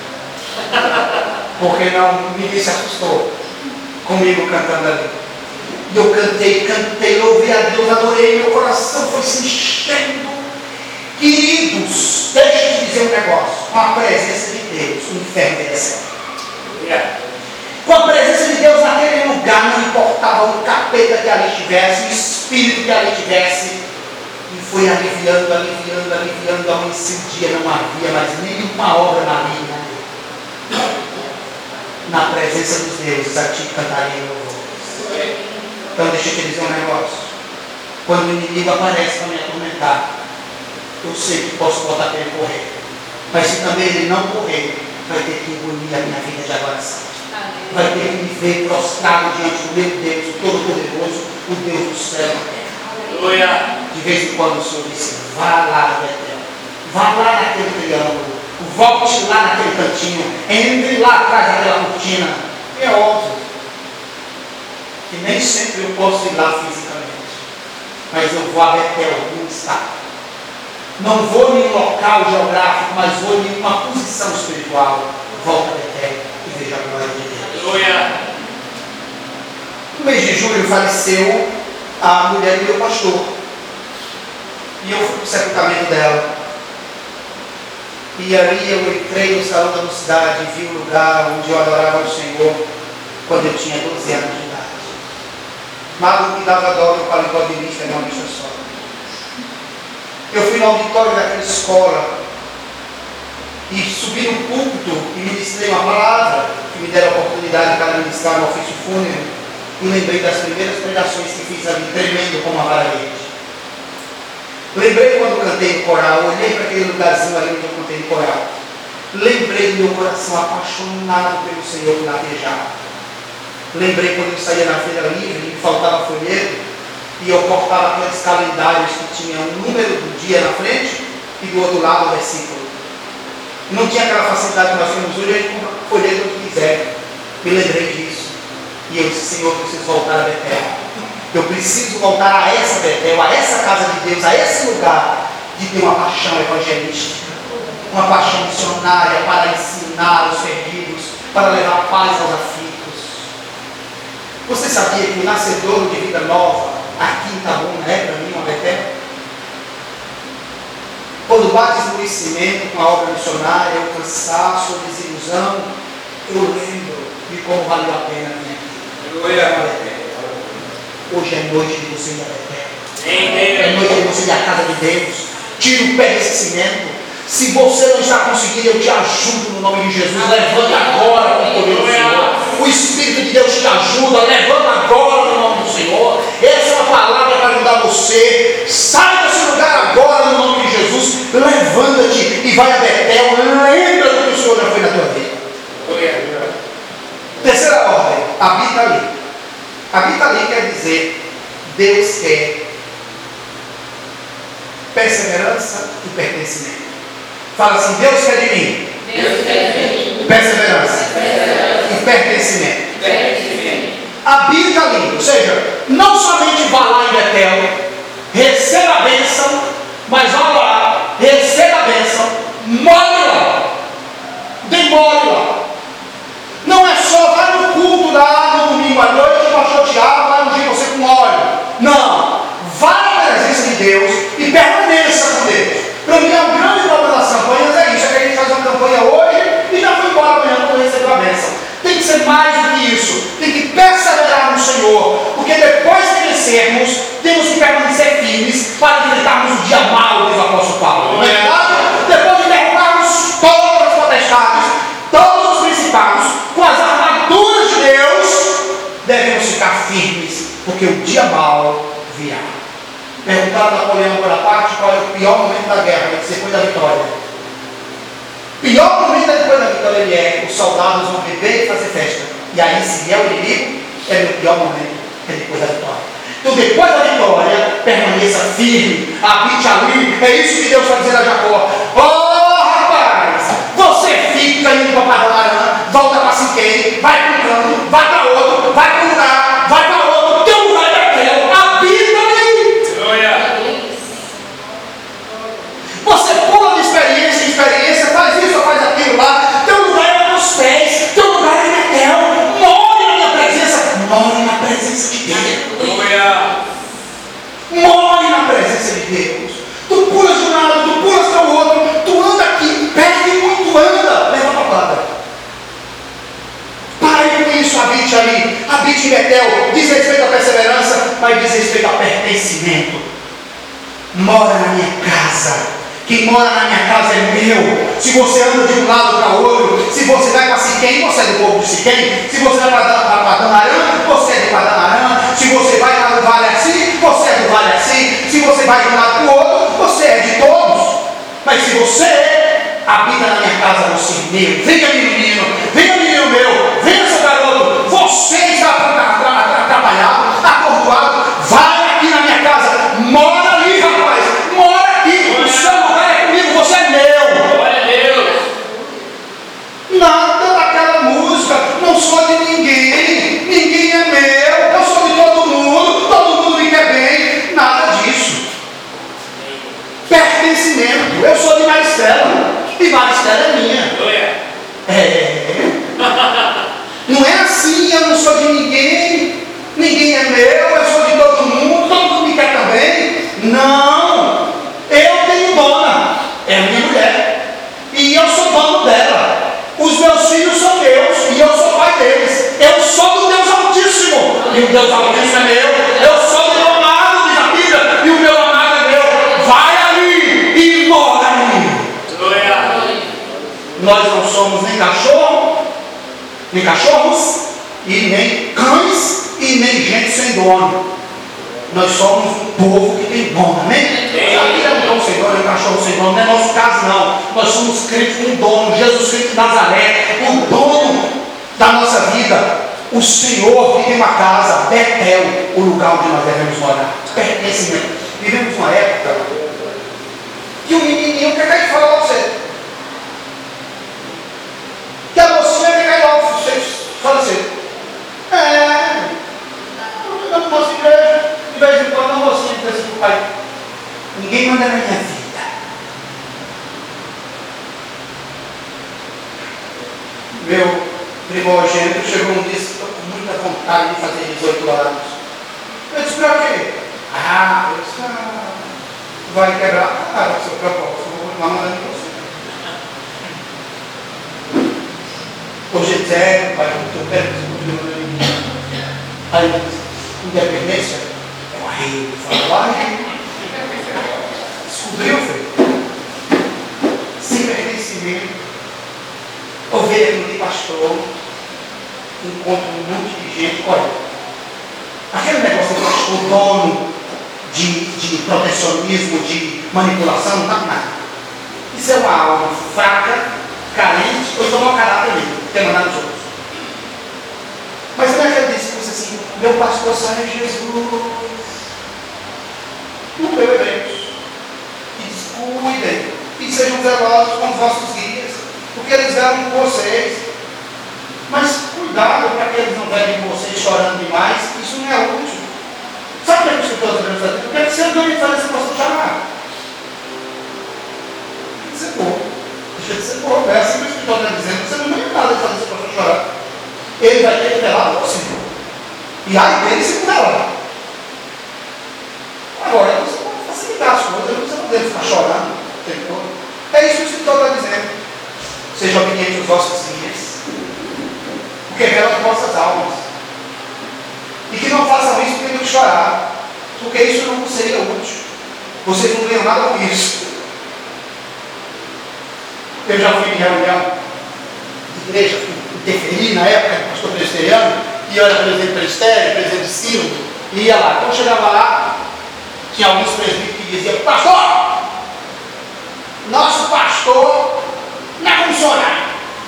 Porque não, ninguém se assustou comigo cantando ali. E eu cantei, cantei, louvei a Deus, adorei, meu coração foi se enchendo. Queridos, deixa eu te dizer um negócio. Com a presença de Deus, o inferno desceu. Yeah. Com a presença de Deus naquele lugar, não importava o capeta que ali estivesse, o espírito que ali estivesse, e foi aliviando, aliviando, aliviando, amanhecia o dia, não havia mais nenhuma obra maligna. Na presença dos deuses, a ti cantarei louvores. Então deixa eu te dizer um negócio. Quando o inimigo aparece para me atormentar, eu sei que posso botar para ele correr. Mas se também ele não correr, vai ter que engolir a minha vida de adoração. Vai ter que me ver prostrado diante do meu Deus, o Todo-Poderoso, o Deus do céu e da terra. De vez em quando o Senhor disse: vá lá, Betel, vá lá naquele triângulo, volte lá naquele cantinho, entre lá atrás daquela cortina. E é óbvio que nem sempre eu posso ir lá fisicamente, mas eu vou a Betel, onde está. Não vou em um local geográfico, mas vou em uma posição espiritual. Volta a Betel e veja a glória de Deus. No mês de julho faleceu a mulher do meu pastor. E eu fui para o sepultamento dela. E ali eu entrei no salão da mocidade e vi o lugar onde eu adorava o Senhor quando eu tinha doze anos de idade. Mago me dava dó no paletó de lista, não lista só. Eu fui no auditório daquela escola e subi no púlpito e ministrei uma palavra que me deram a oportunidade para ministrar no ofício fúnebre. E lembrei das primeiras pregações que fiz ali, tremendo como uma vara verde. Lembrei quando cantei no coral, olhei para aquele lugarzinho ali onde eu cantei no coral. Lembrei do meu coração apaixonado pelo Senhor que latejava. Lembrei quando eu saía na feira livre e me faltava folheto, e eu cortava aqueles calendários que tinham um número do dia na frente e do outro lado o versículo. Não tinha aquela facilidade que nós temos hoje, a gente compra folheto onde quiser. Me lembrei disso. E eu disse: Senhor, eu preciso voltar a Betel. Eu preciso voltar a essa Betel, a essa casa de Deus, a esse lugar de ter uma paixão evangelística, uma paixão missionária para ensinar os perdidos, para levar paz aos aflitos. Você sabia que o nascedouro de vida nova, aqui em Itabuna, é para mim uma Betel? Quando bate esmorecimento com a obra missionária, o cansaço, a desilusão, eu lembro de como valeu a pena a minha vida. Hoje é noite de você ir a Betel. É noite de você ir à casa de Deus. Tire o pé desse cimento. Se você não está conseguindo, eu te ajudo no nome de Jesus. Levanta agora com o poder do Senhor. O Espírito de Deus te ajuda. Levanta agora no nome do Senhor. Essa é uma palavra para ajudar você. Sai desse lugar agora no nome de Jesus. Levanta-te e vai a Betel. Lembra do que o Senhor já foi na tua vida. Terceira ordem. Habita ali. Habita ali quer dizer, Deus quer perseverança e pertencimento. Fala assim: Deus quer de mim, Deus quer de mim. Perseverança, perseverança e pertencimento. pertencimento. Habita ali, ou seja, não somente vá lá em Betel, receba a bênção, mas vá lá more lá. Não é só vai no culto lá no domingo à noite, o pastor Tiago vai ungir você com óleo. Não. Vá à presença de Deus e permaneça com Deus. Para mim, é um grande problema das campanhas é isso. É que a gente faz uma campanha hoje e já foi embora amanhã quando recebeu a bênção. Tem que ser mais do que isso. Tem que perseverar no Senhor. Porque depois de vencermos, temos que permanecer firmes para enfrentarmos o dia mau, diz o apóstolo Paulo. Não é verdade? Depois de derrubarmos todas as potestades, todos os principados, com as armaduras de Deus, devemos ficar firmes, porque o dia mau virá. Perguntaram a Napoleão Bonaparte qual é o pior momento da guerra, ele disse depois da vitória. O pior momento depois da vitória ele é: os soldados vão beber e fazer festa. E aí, se vier o inimigo, é o pior momento, é depois da vitória. Então, depois da vitória, permaneça firme, habite ali. É isso que Deus vai dizer a Jacó. Oh, rapaz, você fica indo para Padarã, volta para Siquém, vai para um canto, vai para outro, vai para um lugar, vai para outro, teu lugar é Betel, habita ali. Você pula de experiência em experiência, faz isso ou faz aquilo lá, teu lugar é nos pés, teu lugar é Betel, morre na minha presença, morre na presença de Deus. Morre na presença de Deus. Tu pulas de um lado, tu pulas para o outro, tu anda aqui, perde muito, anda, leva para a quadra. Pare com isso, habite ali, habite em Betel, diz respeito à perseverança, mas diz respeito ao pertencimento. Mora na minha casa. Quem mora na minha casa é meu. Se você anda de um lado para o outro, se você vai para Siquém, você é do povo de Siquém. Se você vai para Padanarã, você é de Padanarã. Se você vai para o Vale assim, você é do Vale assim. Se você vai de um lado para o outro, você é de todos. Mas se você habita na minha casa, você é meu. Venha, menino, venha, menino meu, venha, seu garoto. Você está atrapalhado, acordoado. Vai aqui na minha casa, mora ali, rapaz, mora aqui. O seu lugar é comigo, você é meu. Glória a Deus. Nada daquela música, não sou de ninguém, ninguém é meu, eu sou de todo mundo, todo mundo me quer bem. Nada disso. Pertencimento. Eu sou de Maristela e Maristela é minha. É. Não é assim, eu não sou de ninguém, ninguém é meu, eu sou de todo mundo, todo mundo me quer também. Não, eu tenho dona, é a minha mulher, e eu sou dono dela. Os meus filhos são meus, e eu sou pai deles. Eu sou do Deus Altíssimo, e o Deus Altíssimo é meu. Eu sou do meu amado, diz a Bíblia, e o meu amado é meu. Vai ali e mora ali. Nós não somos nem cachorro, nem cachorros, e nem cães, e nem gente sem dono. Nós somos um povo que tem dono, amém? A Bíblia é um cão sem dono, é um cachorro sem dono, não é nosso caso não. Nós somos crentes com dono, Jesus Cristo de Nazaré, o dono da nossa vida, o Senhor que tem uma casa, Betel, o lugar onde nós devemos morar. Pertencimento. Vivemos uma época que o menininho quer cair fora de você. Que a mocinha quer cair logo, você fala assim, é, eu não posso igreja, de vez em quando a mocinha diz assim pro pai, ninguém manda na minha vida. Meu primogênito chegou um dia, estou com muita vontade de fazer dezoito anos. Eu disse, pra quê? Ah, eu disse, ah, vai quebrar a cara do seu propósito, eu vou continuar mandando em você. Hoje é, pai, eu quero que você continue. Aí, independência é um rei. Fala lá, rei. Descobriu, filho? Sem pertencimento. Ovelha não tem pastor. Encontra um monte de gente. Olha, aquele negócio do pastor dono de, de protecionismo, de manipulação, não está com nada. Isso é uma alma fraca, carente, ou então mau caráter mesmo, quer mandar nos outros. Mas não é aquele discurso assim, meu pastor só é Jesus. Não meu eventos. E descuidem, e sejam zelosos com os vossos guias, porque eles velam com vocês. Mas cuidado para que eles não velem com vocês chorando demais, isso não é útil. Sabe o que é que o escritor está dizendo? Porque se eu não me fazer, você possa chorar. Deixa de ser bom. Deixa de ser bom, é assim mesmo. escritor está dizendo, você não tem nada de fazer esse pastor chorar. Ele vai ter que revelar você. E aí dele se revelar. Agora, você pode facilitar as coisas, não precisa poder ficar chorando o tempo todo. É isso que o escritor está dizendo. Seja obediente aos vossos guias, porque revelam as vossas almas. E que não façam isso tendo que chorar, porque isso não seria útil. Vocês não ganham nada com isso. Eu já fui em reunião de igreja, interferi na época, pastor presbiteriano, e eu era presidente do presbitério, presidente de sínodo, e ia lá. Quando chegava lá, tinha alguns presbíteros que diziam: pastor, nosso pastor não é funcionário.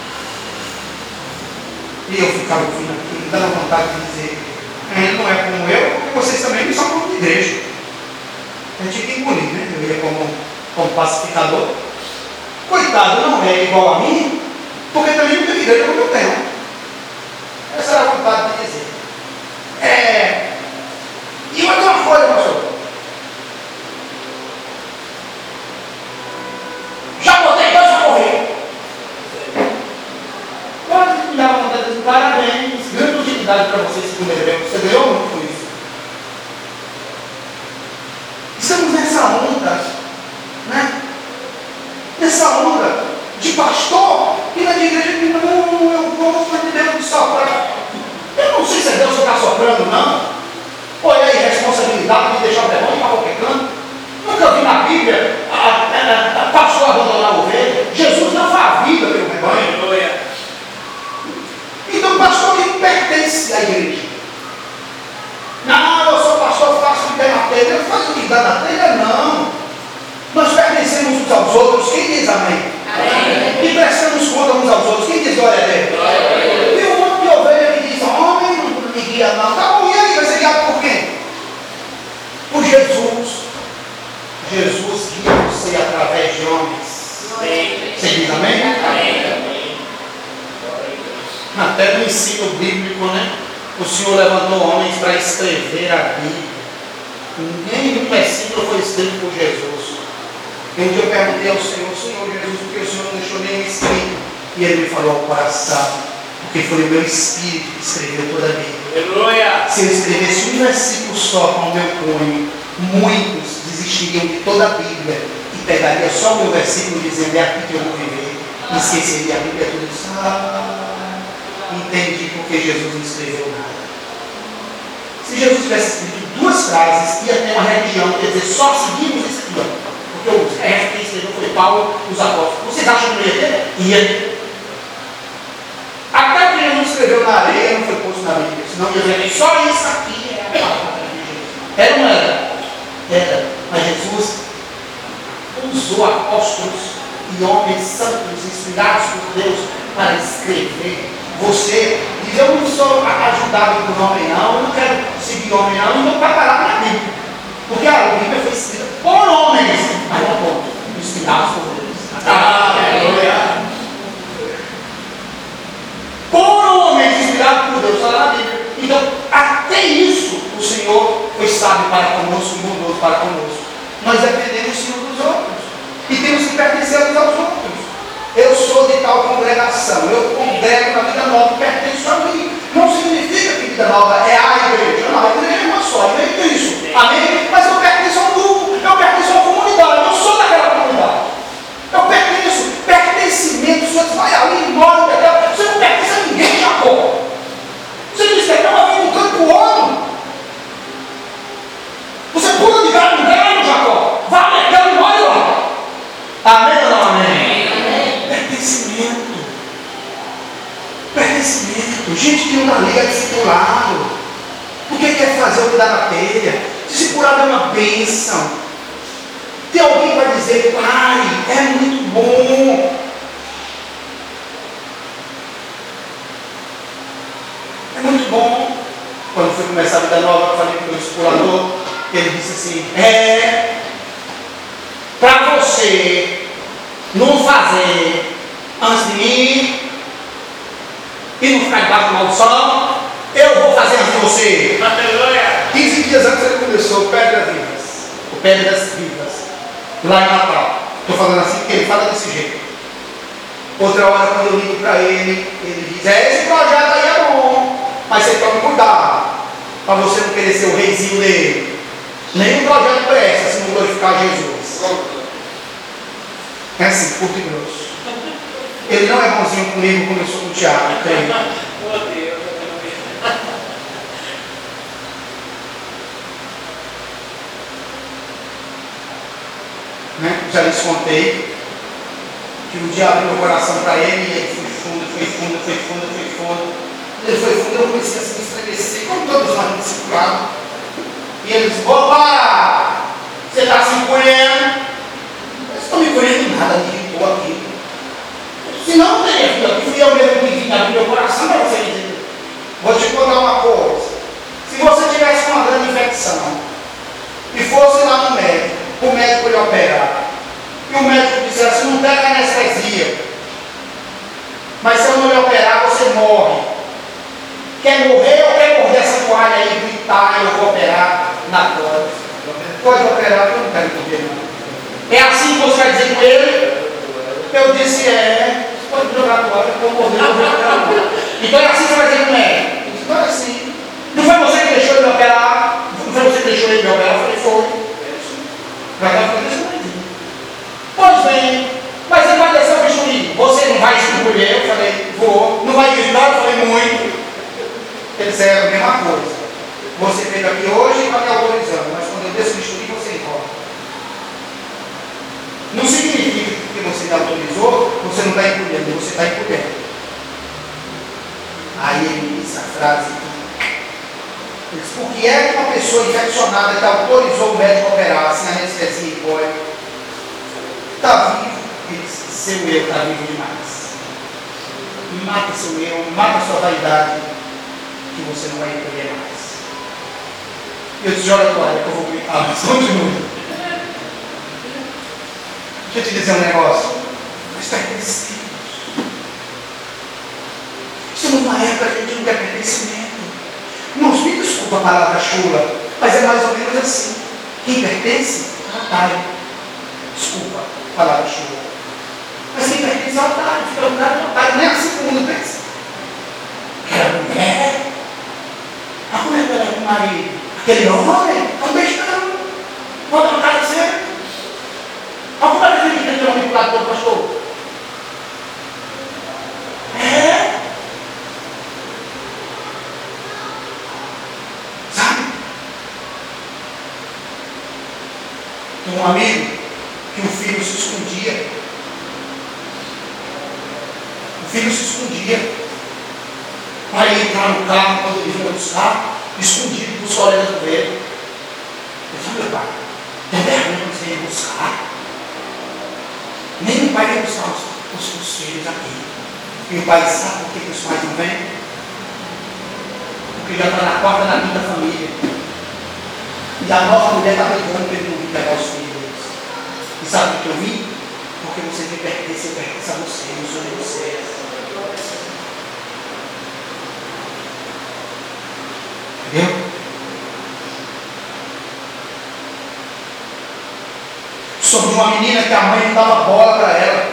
E eu ficava ouvindo aquilo, dando vontade de dizer: ele não é como eu, porque vocês também não são como de igreja. A gente tinha que engolir, né? Eu ia como, como pacificador. Coitado, não é igual a mim, porque também não tem igreja como eu tenho. Essa era a vontade de dizer. É... E mais uma coisa, pastor. Já botei dois para correr. Pode me dar vontade de dizer: parabéns, grande utilidade para vocês, segundo evento. Você ganhou muito com isso. Estamos nessa onda, né? Nessa onda de pastor e na de igreja que não, eu gosto de Deus de soprar. Eu não sei se é Deus que está soprando, não. Ou é a irresponsabilidade de deixar o demônio para qualquer canto. Nunca vi na Bíblia a, a, a pastor abandonar o ovelha. Jesus não faz vida pelo rebanho. Então, pastor que pertence à igreja. Não, eu sou pastor, faço o que tem na telha. Eu faço o que dá na telha, não. Nós pertencemos uns aos outros. Quem diz amém? Amém. E prestamos conta uns aos outros. Quem diz glória a Deus? E um monte de ovelha que diz: homem, não me guia não. Tá bom, e aí vai ser guiado por quem? Por Jesus. Jesus guia você através de homens. Amém. Você diz amém? Amém. Até no ensino bíblico, né? O Senhor levantou homens para escrever a Bíblia. Nenhum versículo foi escrito por Jesus. E um dia eu perguntei ao Senhor: Senhor Jesus, por que o Senhor não deixou nenhum escrito? E ele me falou ao coração: porque foi o meu espírito que escreveu toda a Bíblia. Aleluia! Se eu escrevesse um versículo só com o meu punho, muitos desistiriam de toda a Bíblia e pegaria só o meu versículo dizendo: é aqui que eu vou viver. E esqueceria a Bíblia toda. Ah, entendi porque Jesus não escreveu nada. Se Jesus tivesse escrito duas frases, ia ter uma religião, quer dizer, só seguimos isso aqui, ó. Porque o resto que escreveu foi Paulo e os apóstolos. Vocês acham que não ia ter? Ia. Até que Jesus escreveu na areia, não foi posto na Bíblia. Senão ia dizer: só isso aqui é a palavra de Jesus. Era ou não era? Era. Mas Jesus usou apóstolos e homens santos, inspirados por Deus, para escrever. Você diz: eu não sou ajudado por homem não, eu não quero seguir homem não, então vai parar na Bíblia. Porque a Bíblia foi escrita por homens, mas não ponto, inspirados por Deus. Aleluia! Por homens inspirados por Deus, está na Bíblia. Então, até isso, o Senhor foi sábio para conosco e bondoso para conosco. Nós dependemos sim uns dos outros e temos que pertencer uns aos outros. Eu sou de tal congregação, eu congrego na Vida Nova, pertenço a mim. Não significa que Vida Nova é a igreja, não, a igreja é uma só, eu é isso, amém? Mas eu pertenço a um grupo, eu pertenço a uma comunidade, eu sou daquela comunidade. Eu pertenço, pertencimento, você vai ali, mora, você não pertence a ninguém, Jacó. Você diz que é uma vez um canto para o outro. Você pula de galho em galho, Jacó. Vai naquela e mora lá. Amém ou não amém? Pertencimento. Pertencimento. Gente que não liga discipulado. Por que quer fazer o que dá na telha? Discipulado é uma bênção. Tem alguém que vai dizer: pai, é muito bom. É muito bom. Quando fui começar a Vida Nova, eu falei com o meu discipulador, ele disse assim: é para você não fazer antes de mim e não ficar debaixo de maldição, eu vou fazer antes de você. Aleluia! quinze dias antes ele começou o Pedras Vivas, o Pedras Vivas, lá em Natal. Estou falando assim porque ele fala desse jeito. Outra hora, quando eu ligo para ele, ele diz: é, esse projeto aí é bom, mas você toma cuidado, para você não querer ser o reizinho dele. Nenhum projeto presta se não glorificar Jesus. É assim, curto e grosso. Ele não é bonzinho comigo como eu sou com o Tiago, creio. Né? Já lhes contei que o diabo abriu meu coração para ele, e ele foi fundo, foi fundo, foi fundo, foi fundo. Ele foi fundo, eu comecei a se estremecer, como todos nós discipulados. E ele disse: opa, você está se encolhendo? Eu estou me encolhendo nada, me irritou aqui. Se não, não teria vindo aqui, fui eu mesmo que vim abrir meu coração para você dizer. Vou te contar uma coisa. Se você tivesse uma grande infecção e fosse lá no médico, o médico lhe operar, e o médico dissesse: não pega anestesia, mas se eu não lhe operar, você morre. Quer morrer ou quer morrer essa toalha aí, gritar, eu vou operar na toalha? Pode operar, eu não quero morrer não. É assim que você vai dizer com ele? Eu disse: é, pode jogar a toalha, eu vou morrer, eu vou operar não. Então é assim que você vai dizer com ele? Eu disse: não é assim. Não foi você que deixou ele me operar? Não foi você que deixou ele me operar? Eu falei: foi. Vai dar para isso. Pois bem, mas ele vai descer o bisturi. Você não vai se encolher? Eu falei: vou. Não vai gritar? Eu falei: muito. Ele disse: é a mesma coisa. Você veio aqui hoje e está me autorizando, mas quando eu desço o bisturi, você enrola. Não significa que porque você me autorizou, você não está encolhendo, você está encolhendo. Aí ele disse a frase: ele disse, por que é que uma pessoa infeccionada que autorizou o médico a operar sem anestesia e pode está vivo? Ele disse: seu eu está vivo demais. Mata seu eu, mata sua vaidade, que você não vai encolher mais. E eu disse: joga a toalha que eu vou gritar, mas continue. Deixa eu te dizer um negócio. Nós pertencemos. Estamos numa época que a gente não quer pertencimento. Irmãos, me desculpa a palavra chula, mas é mais ou menos assim. Quem pertence, otário. Desculpa a palavra chula. Mas quem pertence é otário, fica no lugar de otário. Não é assim que o mundo pensa. Aquela mulher, a como é que ela é com o marido? Aquele homem, é um bestão. Volta no cara certo. Olha como é que ele tem que ter um vinculado todo pastor. É. Sabe? Tem um amigo que o filho se escondia. O filho se escondia. Para ele entrar no carro quando ele vinha buscar, escondido dos colegas do velho. Eu disse: meu pai, tem vergonha quando você ia buscar? Nem o pai vem buscar os, os, os filhos aqui. E o pai sabe por que os pais não vêm? Porque já está na quarta da quinta família. E a nova mulher está brigando para ele não vir pegar os filhos. E sabe o que eu vi? Porque você me pertence, eu pertenço a você, eu sou de vocês. Entendeu? Sobre uma menina que a mãe não dava bola para ela.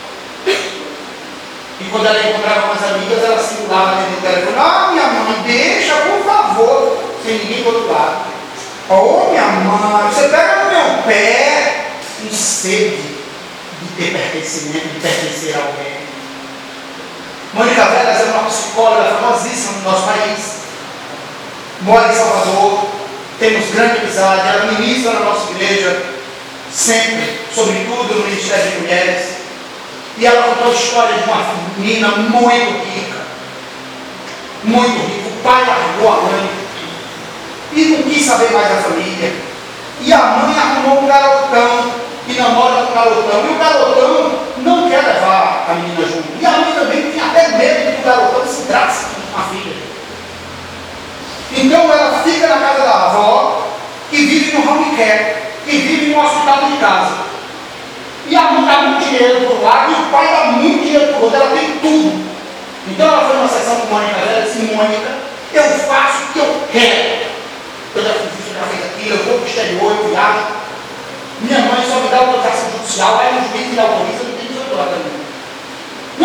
E quando ela encontrava com as amigas, ela simulava dentro do telefone: ah, minha mãe, deixa, por favor. Sem ninguém do outro lado. Oh, minha mãe, você pega no meu pé. Um sede de ter pertencimento, de pertencer a alguém. Mônica Velas é uma psicóloga famosíssima no nosso país. Mora em Salvador. Temos grande amizade. Ela ministra na nossa igreja sempre, sobretudo no Ministério de Mulheres. E ela contou a história de uma menina muito rica. Muito rica. O pai largou a mãe e não quis saber mais da família. E a mãe arrumou um garotão que namora com o garotão. E o garotão não quer levar a menina junto. E a mãe também tinha até medo de que o garotão se entrasse com a filha. Então ela fica na casa da avó, que vive no home care, que vive no hospital de casa. E a mãe dá muito dinheiro por lá, e o pai dá muito dinheiro por outro, ela tem tudo. Então ela foi numa sessão com Mônica, ela disse: Mônica, eu faço o que eu quero. Eu já fiz isso, já fiz aquilo, eu vou para o exterior, eu viajo. Minha mãe só me dá autorização judicial, aí o juiz me autoriza, eu não tenho dezoito horas também.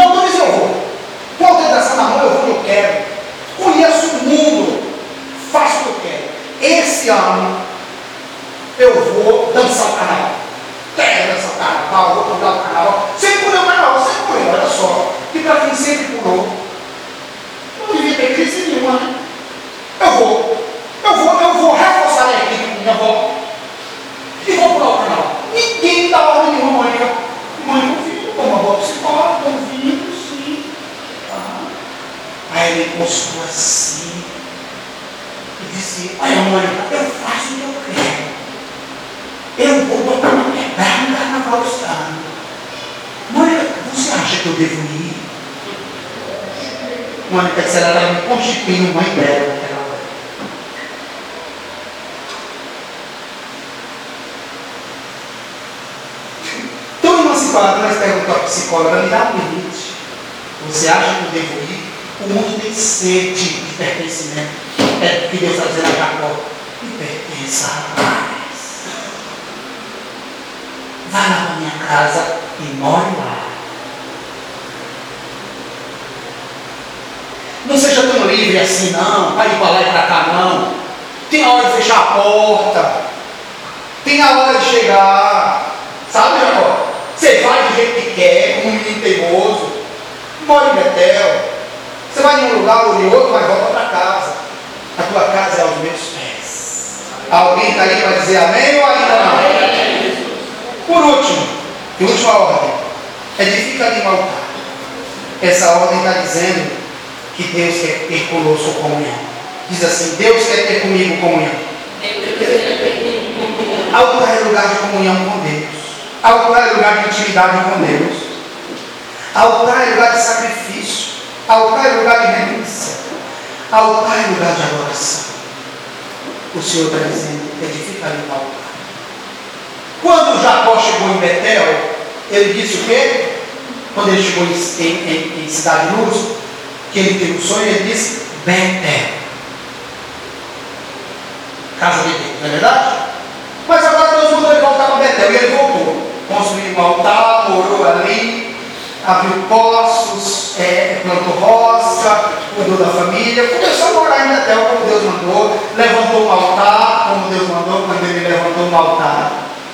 vou pular o carnaval. Sempre pulei o carnaval, sempre pulei, olha só. E para quem sempre pulou, não devia ter crise nenhuma, né? Eu vou, eu vou, eu vou reforçar a equipe com minha avó e vou pular o carnaval. Ninguém dá ordem nenhuma, Mônica. Mônica, ouvindo, como uma boa psicóloga, ouvindo, sim. Ah. Aí ele encostou assim e disse: olha, Mônica, eu faço o que eu quero. Eu vou botar uma quebrada no carnaval desse ano. Mônica, você acha que eu devo ir? Mônica disse: ela estava me constituindo mãe dela naquela hora. Então, em uma situação, nós perguntamos à psicóloga: me dá um limite. Você acha que eu devo ir? O mundo tem sede de pertencimento. É o que Deus está dizendo a Jacó: me pertença, rapaz. Vá lá para minha casa e more lá. Não seja tão livre assim, não. Para ir para lá e para cá, não. Tem a hora de fechar a porta. Tem a hora de chegar. Sabe, Jacó? Você vai do jeito que quer, como um menino teimoso. Mora em Betel. Você vai em um lugar ou em outro, mas volta para casa. A tua casa é aos meus pés. Alguém está aí para dizer amém ou ainda não? Por último, e última ordem, edifica ali um altar. Essa ordem está dizendo que Deus quer ter conosco comunhão. Diz assim: Deus quer ter comigo comunhão. Altar é lugar de comunhão com Deus. Altar é lugar de intimidade com Deus. Altar é lugar de sacrifício. Altar é lugar de renúncia. Altar é lugar de adoração. O Senhor está dizendo: edifica ali um altar. Quando Jacó chegou em Betel, ele disse o quê? Quando ele chegou em, em, em Cidade Luz, que ele teve um sonho, ele disse Betel, casa de Deus, não é verdade? Mas agora Deus mandou ele voltar para Betel, e ele voltou. Construiu um altar, morou ali, abriu poços, é, plantou roça, cuidou da família, começou a morar em Betel como Deus mandou, levantou um altar, como Deus mandou, quando ele levantou um altar.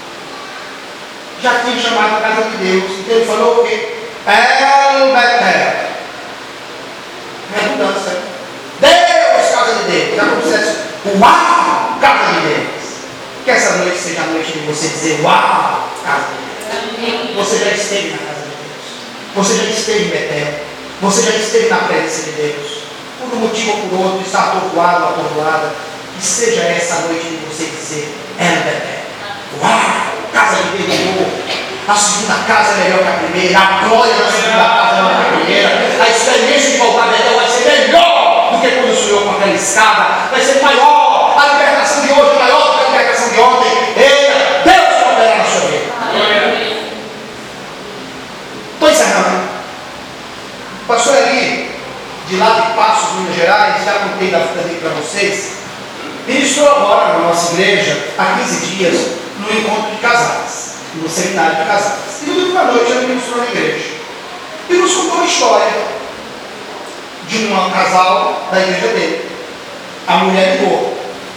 Já tinha chamado a casa de Deus. Então ele falou o quê? El Betel. Redundância. Deus, casa de Deus. Já como se dissesse: uau, casa de Deus. Que essa noite seja a noite de você dizer: uau, casa de Deus. Você já esteve na casa de Deus. Você já esteve em Betel. Você já esteve na presença de Deus. Por um motivo ou por outro, está atordoado, atordoada. Que seja essa noite de você dizer: El Betel. Uau, casa de Deus. A segunda casa é melhor que a primeira. A glória da segunda casa é melhor que a primeira. A experiência de voltar a Betel vai ser melhor do que quando sonhou com aquela escada. Vai ser maior. A libertação de hoje é maior do que a libertação de ontem. Eita, Deus vai operar na sua vida. Estou encerrando. Pastor Eli, de lá de Passos, Minas Gerais, já contei da vida dele para vocês. Ministrou agora na nossa igreja, há quinze dias, no encontro de casais, no seminário de casais. E no domingo à noite ele ministrou na igreja. E nos contou uma história de um casal da igreja dele. A mulher ligou.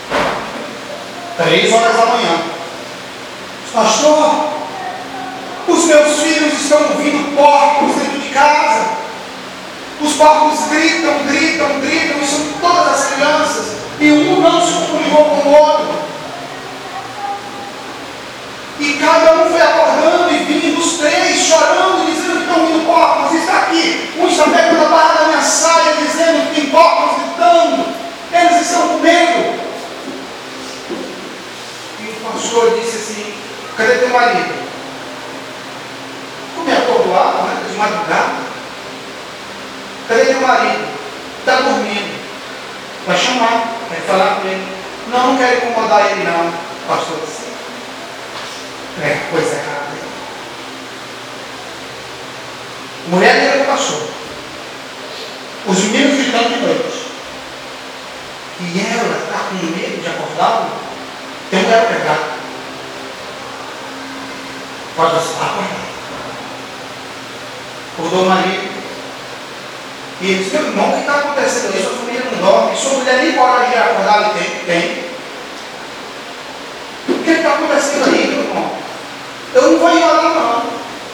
Três horas da manhã. Pastor, os meus filhos estão ouvindo porcos dentro de casa. Os porcos gritam, gritam, gritam, e são todas as crianças. E um não se comunicou com o outro. E cada um foi acordando e vindo, os três chorando, dizendo que estão vindo porcos. Está aqui. Um está pegando a barra da minha saia, dizendo que tem porcos gritando. Eles estão com medo. E o pastor disse assim: cadê teu marido? Como é atordoado, né? De madrugada. Cadê teu marido? Está dormindo. Vai chamar, vai falar com ele. Não, não quero incomodar ele não. O pastor disse: é, coisa errada. Mulher dele passou. Os meninos gritando de noite. E ela está com medo de acordá-lo. Eu não quero pegar. Pode acordar. Acordou o marido. E ele disse: meu irmão, o que está acontecendo aí? Sua família não dorme. Sua mulher nem coragem de acordar. Ele tem. Tem. O que está acontecendo aí, meu irmão? Eu não vou ir lá não.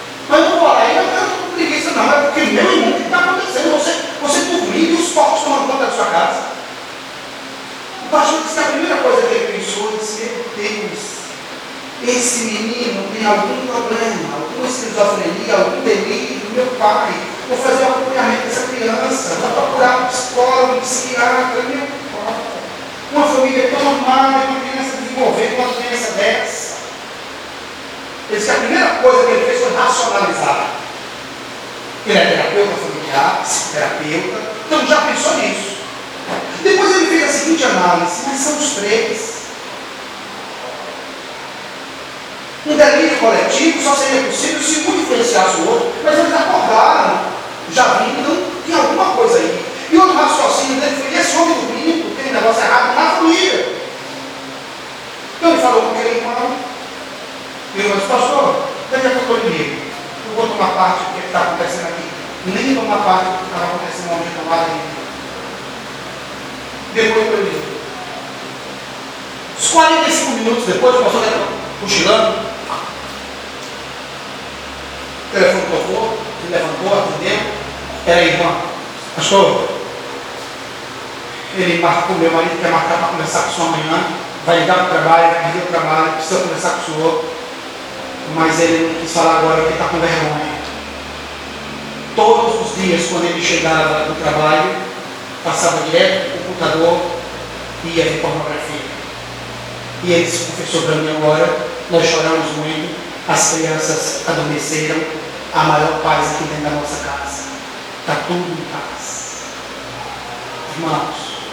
tinha algum problema, alguma esquizofrenia, algum delírio do meu pai, vou fazer o acompanhamento dessa criança, vou procurar um psicólogo, um psiquiatra, meu pai. Uma família tão amada, uma criança desenvolver uma doença dessa. Ele disse que a primeira coisa que ele fez foi racionalizar. Ele é terapeuta familiar, psicoterapeuta, então já pensou nisso. Depois ele fez a seguinte análise: mas são os três. Um delírio coletivo só seria possível se um influenciasse o outro, mas eles acordaram, já viram, então tem alguma coisa aí. E outro raciocínio dele foi: esse homem do brinco tem um negócio errado na família. Então ele falou com aquele irmão, e ele disse: pastor, daqui a pouco eu ligo, eu vou tomar parte do que está acontecendo aqui. Nem tomar parte do que estava acontecendo onde eu tomava ainda. Depois eu ligo. Uns quarenta e cinco minutos depois, o pastor estava cochilando. O telefone tocou, ele levantou, atendeu. Era a irmã. Pastor, ele marcou, meu marido quer marcar para conversar com o senhor amanhã. Vai ligar para o trabalho, vai ligar para o trabalho, precisa conversar com o senhor. Mas ele não quis falar agora porque está com vergonha. Todos os dias, quando ele chegava do trabalho, passava direto para o computador e ia ver pornografia. E ele se confessou para mim agora: nós choramos muito, as crianças adormeceram, a maior paz aqui dentro da nossa casa. Está tudo em paz. Irmãos,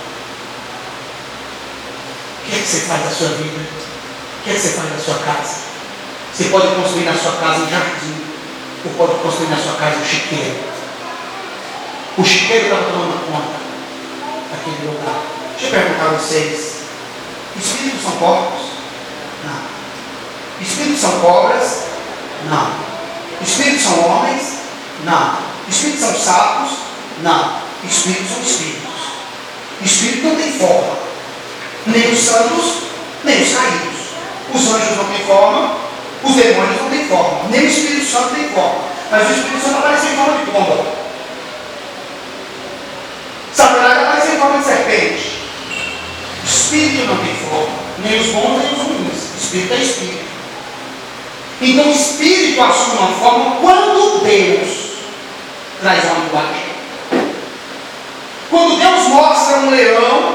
o que é que você faz da sua vida? O que é que você faz da sua casa? Você pode construir na sua casa um jardim, ou pode construir na sua casa um chiqueiro. O chiqueiro estava tomando conta daquele lugar. Deixa eu perguntar a vocês: espíritos são porcos? Não. Espíritos são cobras? Não. Espíritos são homens? Não. Espíritos são sapos? Não. Espíritos são espíritos. Espírito não tem forma. Nem os santos, nem os caídos. Os anjos não têm forma, os demônios não têm forma, nem o Espírito Santo tem forma. Mas o Espírito Santo aparece em forma de pomba. Satanás aparece em forma de serpente. Espírito não tem forma, nem os bons nem os ruins. Espírito é espírito. Então o espírito assume uma forma quando Deus traz uma linguagem. Quando Deus mostra um leão,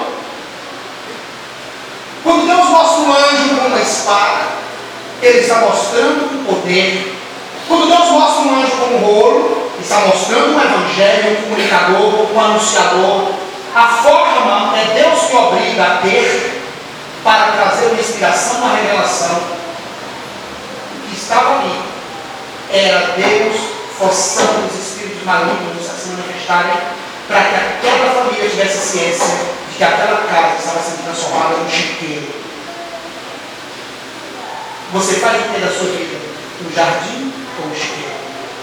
quando Deus mostra um anjo com uma espada, Ele está mostrando um poder. Quando Deus mostra um anjo com um rolo, Ele está mostrando um evangelho, um comunicador, um anunciador. A forma é Deus que obriga a ter para trazer uma inspiração, uma revelação. O que estava ali era Deus forçando os espíritos malignos a se manifestarem para que aquela família tivesse ciência de que aquela casa estava sendo transformada num chiqueiro. Você faz o que da sua vida? Um jardim ou um chiqueiro?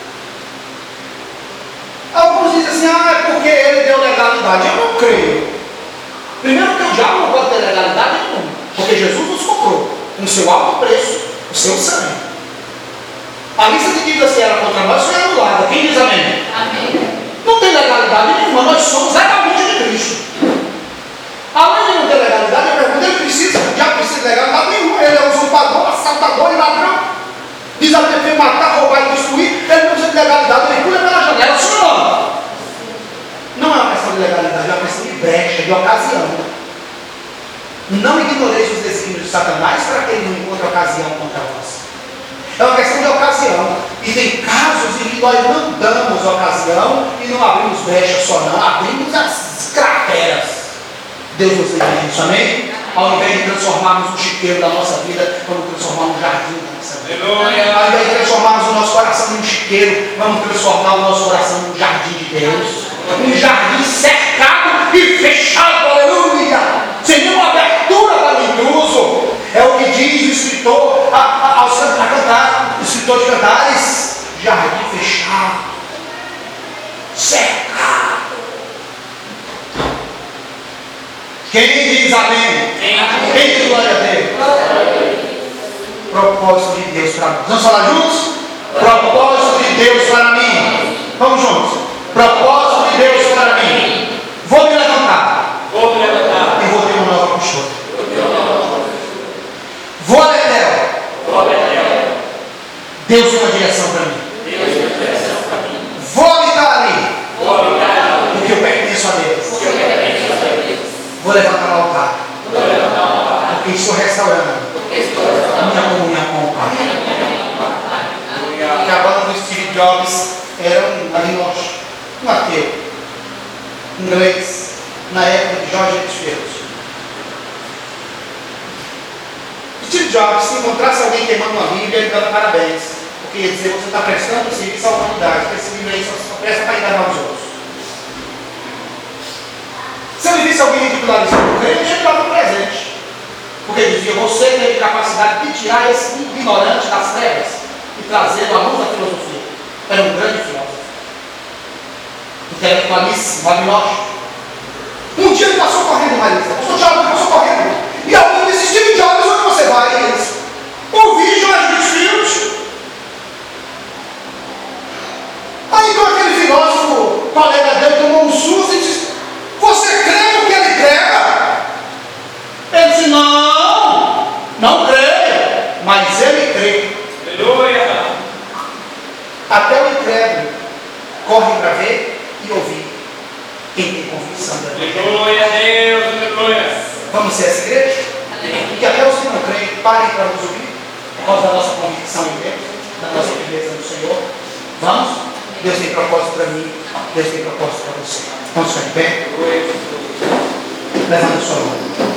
Alguns dizem assim: ah, é porque ele deu legalidade. Eu não creio. Primeiro que o diabo não pode ter legalidade nenhuma, porque Jesus nos comprou com o seu alto preço, o seu sangue. A lista de dívidas que era contra nós foi anulada. Quem diz amém? Amém. Não tem legalidade nenhuma, nós somos legalmente de Cristo. Além de não ter legalidade, eu pergunto: ele precisa, já precisa de legalidade nenhuma. Ele é usurpador, assaltador e ladrão. Diz a Bíblia: matar, roubar e destruir. Ele não precisa de legalidade, ele pula pela janela, sim ou não? Não é uma questão de legalidade, é uma questão de brecha, de ocasião. Não ignoreis os desígnios de Satanás para que ele não encontre ocasião contra vós. É uma questão de ocasião. E tem casos em que nós não damos ocasião e não abrimos brecha só não, abrimos as crateras. Deus nos livre disso, amém? Ao invés de transformarmos um chiqueiro da nossa vida, vamos transformar um jardim da nossa vida. Aleluia. Ao invés de transformarmos o nosso coração em um chiqueiro, vamos transformar o nosso coração em um jardim de Deus. Um jardim cercado e fechado, aleluia, sem nenhuma abertura para o intruso. É o que diz o escritor a, a, aos, a cantar, o escritor de Cantares: jardim fechado, cercado. Quem diz amém? Amém. Quem diz glória a Deus? Propósito de Deus para nós. Vamos falar juntos? Propósito de Deus para mim. Vamos juntos. Propósito de Deus para mim. Vou me levantar. Vou me levantar. E vou ter uma nova postura. Vou a Betel. Vou a Betel. jovens eram um agnóstico, um ateu, inglês, na época de George Fields. Steve Jobs, se encontrasse alguém queimando uma Bíblia, ele dava parabéns, porque ia dizer: você está prestando serviço à humanidade, porque esse livro aí só presta para enganar os outros. Se ele visse alguém ridicularizando o crente, ele dava um presente, porque ele dizia: você tem capacidade de tirar esse ignorante das trevas e trazê-lo à luz da filosofia. Era um grande filósofo, intelectualíssimo, agnóstico. Um dia ele passou correndo, Marisa. O pastor Thiago passou correndo. E alguém disse: Steve Jobs, onde você vai? E ele disse: ouvi George Fields. Aí então aquele filósofo, colega dele, tomou um susto e disse: você crê no que ele prega? Ele disse: não, não creio, mas ele crê. Aleluia. Até o incrédulo corre para ver e ouvir quem tem convicção da vida. Aleluia a Deus, aleluia. Vamos ser essa igreja? E que até os que não creem parem para nos ouvir, por causa da nossa convicção em Deus, da nossa firmeza no Senhor. Vamos? Deus tem propósito para mim, Deus tem propósito para você. Vamos ficar de pé? Levanta a sua mão.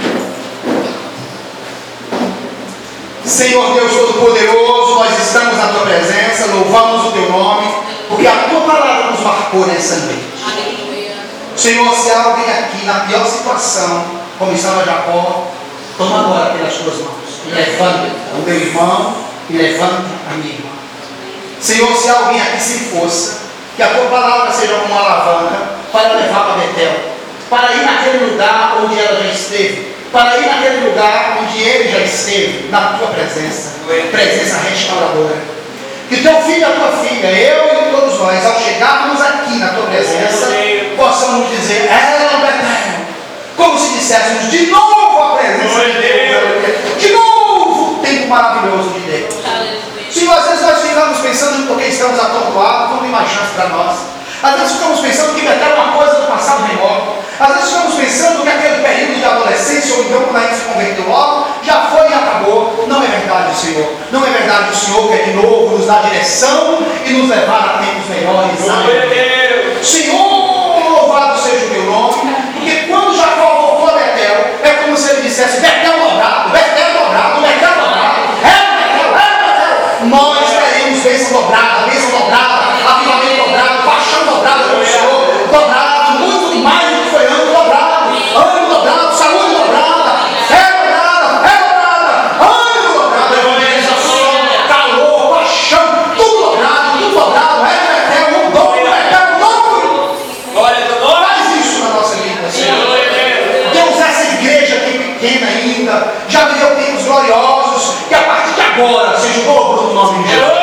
Senhor Deus Todo-Poderoso, nós estamos na Tua presença, louvamos o Teu nome, porque a Tua palavra nos marcou nessa noite. Senhor, se há alguém aqui na pior situação, como estava Jacó, toma agora pelas Tuas mãos e levanta o meu irmão e levanta a minha irmã. Senhor, se há alguém aqui sem força, que a Tua palavra seja como uma alavanca para levar para Betel, para ir naquele lugar onde ela já esteve, para ir naquele lugar onde ele já esteve, na Tua presença, presença restauradora. Que Teu filho e a Tua filha, eu e todos nós, ao chegarmos aqui na Tua presença, possamos dizer: ela é o Betel. Como se disséssemos de novo a presença de Deus, de novo o tempo maravilhoso de Deus. Senhor, às vezes nós ficamos pensando porque estamos atordoados, não tem mais chance para nós. Às vezes ficamos pensando que Betel é uma coisa do passado remoto. Às vezes ficamos pensando que aquele período de adolescência, ou então quando a gente se converteu logo, já foi e acabou. Não é verdade, Senhor. Não é verdade, o Senhor quer de novo nos dar direção e nos levar a tempos melhores. Amém. Senhor, louvado seja o Teu nome, porque quando Jacó voltou a Betel, é como se ele dissesse: Betel dobrado, Betel dobrado, Betel dobrado. É Betel, é Betel. Nós teremos bênção dobrada, bênção dobrada, avivamento dobrado, paixão dobrada pelo Senhor, dobrado, muito mais do que foi antes, dobrado, ânimo dobrado, saúde dobrada, fé dobrada, fé dobrada, ânimo dobrado, evangelização, calor, paixão, tudo dobrado, tudo dobrado, é Betel, um dobro, Betel, um dobro. Faz isso na nossa vida, Senhor. Deus, essa igreja aqui pequena ainda, já viveu tempos gloriosos, que a partir de agora seja o dobro do nome de Jesus.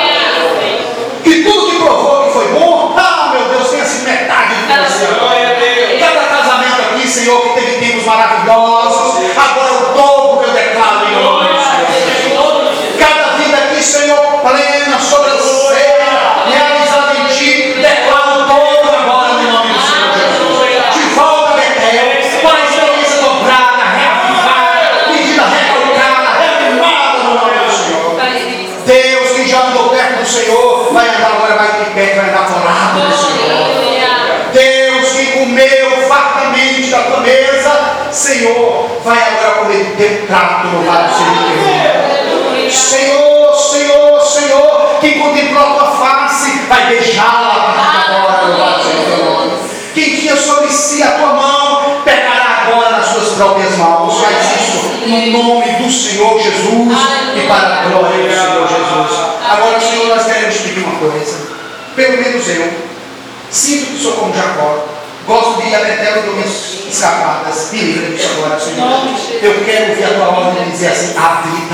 Que tudo que provou que foi bom, ah, meu Deus, tenha sido metade do que você. Cada casamento aqui, Senhor, que teve tempos maravilhosos, agora o dobro eu declaro em nome do Senhor. Cada vida aqui, Senhor, plena, sobrancelha, realizada em Ti, declaro o dobro agora no nome do Senhor Jesus. De volta a Betel, com a experiência dobrada, reavivada, medida recalcada, reavivada no nome do Senhor. Deus, que já andou perto do Senhor, vai andar agora, vai de pé, vai andar colado do Senhor. Deus, que comeu fartamente da Tua mesa, Senhor, vai agora comer do Teu prato, louvado seja o Teu nome. Senhor, Senhor, Senhor, que contemplou a Tua face, vai beijá-la a partir de agora, louvado seja o Teu nome. Quem tinha sobre si a Tua mão, pegará agora nas Suas próprias mãos. Faz isso no nome do Senhor Jesus e para a glória do Senhor Jesus. Agora, Senhor, nós queremos te pedir uma coisa. Pelo menos eu sinto que sou como Jacó. Gosto de ir a Betel e dou minhas escapadas. Me livra disso agora, Senhor. Eu quero ouvir a Tua ordem e dizer assim: habita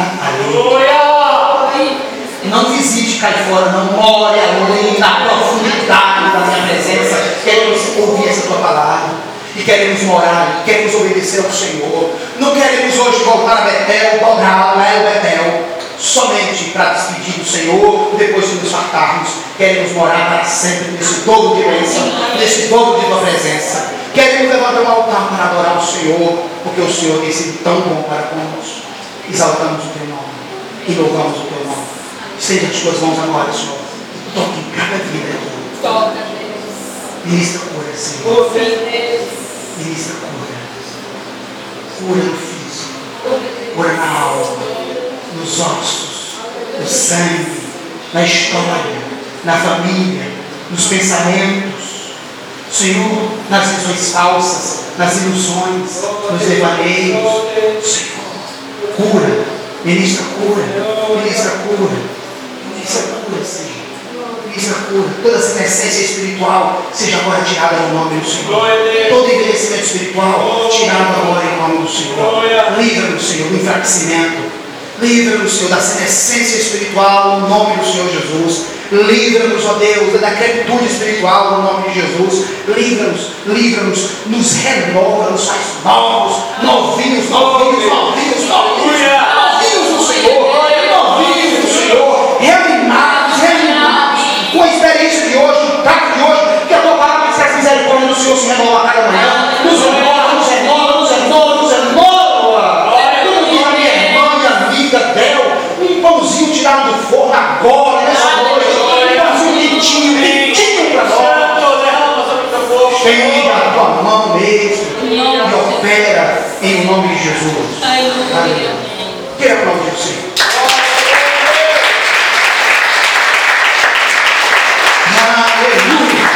ali. Não visite, cai fora, não more ali na profundidade da minha presença. Queremos ouvir essa Tua palavra. E queremos morar, queremos obedecer ao Senhor. Não queremos hoje voltar a Betel, dobrar lá é o Betel, somente para despedir do Senhor, depois de nos fartarmos. Queremos morar para sempre nesse dobro de bênção, nesse dobro de Tua presença. Queremos levantar um altar para adorar o Senhor, porque o Senhor tem sido tão bom para conosco. Exaltamos o Teu nome e louvamos o Teu nome. Estende as Tuas mãos agora, Senhor. Toque em cada vida aqui. Toca, Deus. Ministra cura, Senhor. Sim, Deus. Ministra cura. Cura no físico. Cura, Deus. Cura na alma. Nos ossos. No sangue. Na história. Na família. Nos pensamentos. Senhor, nas visões falsas. Nas ilusões. Nos devaneios. Senhor, cura. Ministra cura. Ministra cura. Ministra cura, Senhor. Ministra cura. Toda essa essência espiritual seja agora tirada no nome do Senhor. Todo envelhecimento espiritual tirado agora em nome do Senhor. Livra-nos, Senhor, do enfraquecimento. Livra-nos, Senhor, da essência espiritual no nome do Senhor Jesus. Livra-nos, ó Deus, da decrepitude espiritual no nome de Jesus. Livra-nos, livra-nos, nos renova, nos faz novos, novinhos, novinhos, novinhos, novinhos, novinhos do Senhor, novinhos do Senhor, reanimados, reanimados, com a experiência de hoje, o trato de hoje, que a tua palavra diz que a misericórdia do Senhor se renova a cada manhã. Nos renova, nos renova, nos renova, nos renova. Como diz a minha irmã, minha amiga, Del, um pãozinho tirado do forno agora, nessa noite. Quentinho para nós. Estende a tua mão mesmo e opera em nome de Jesus. Aleluia. Queira aplaudir o Senhor. Aleluia.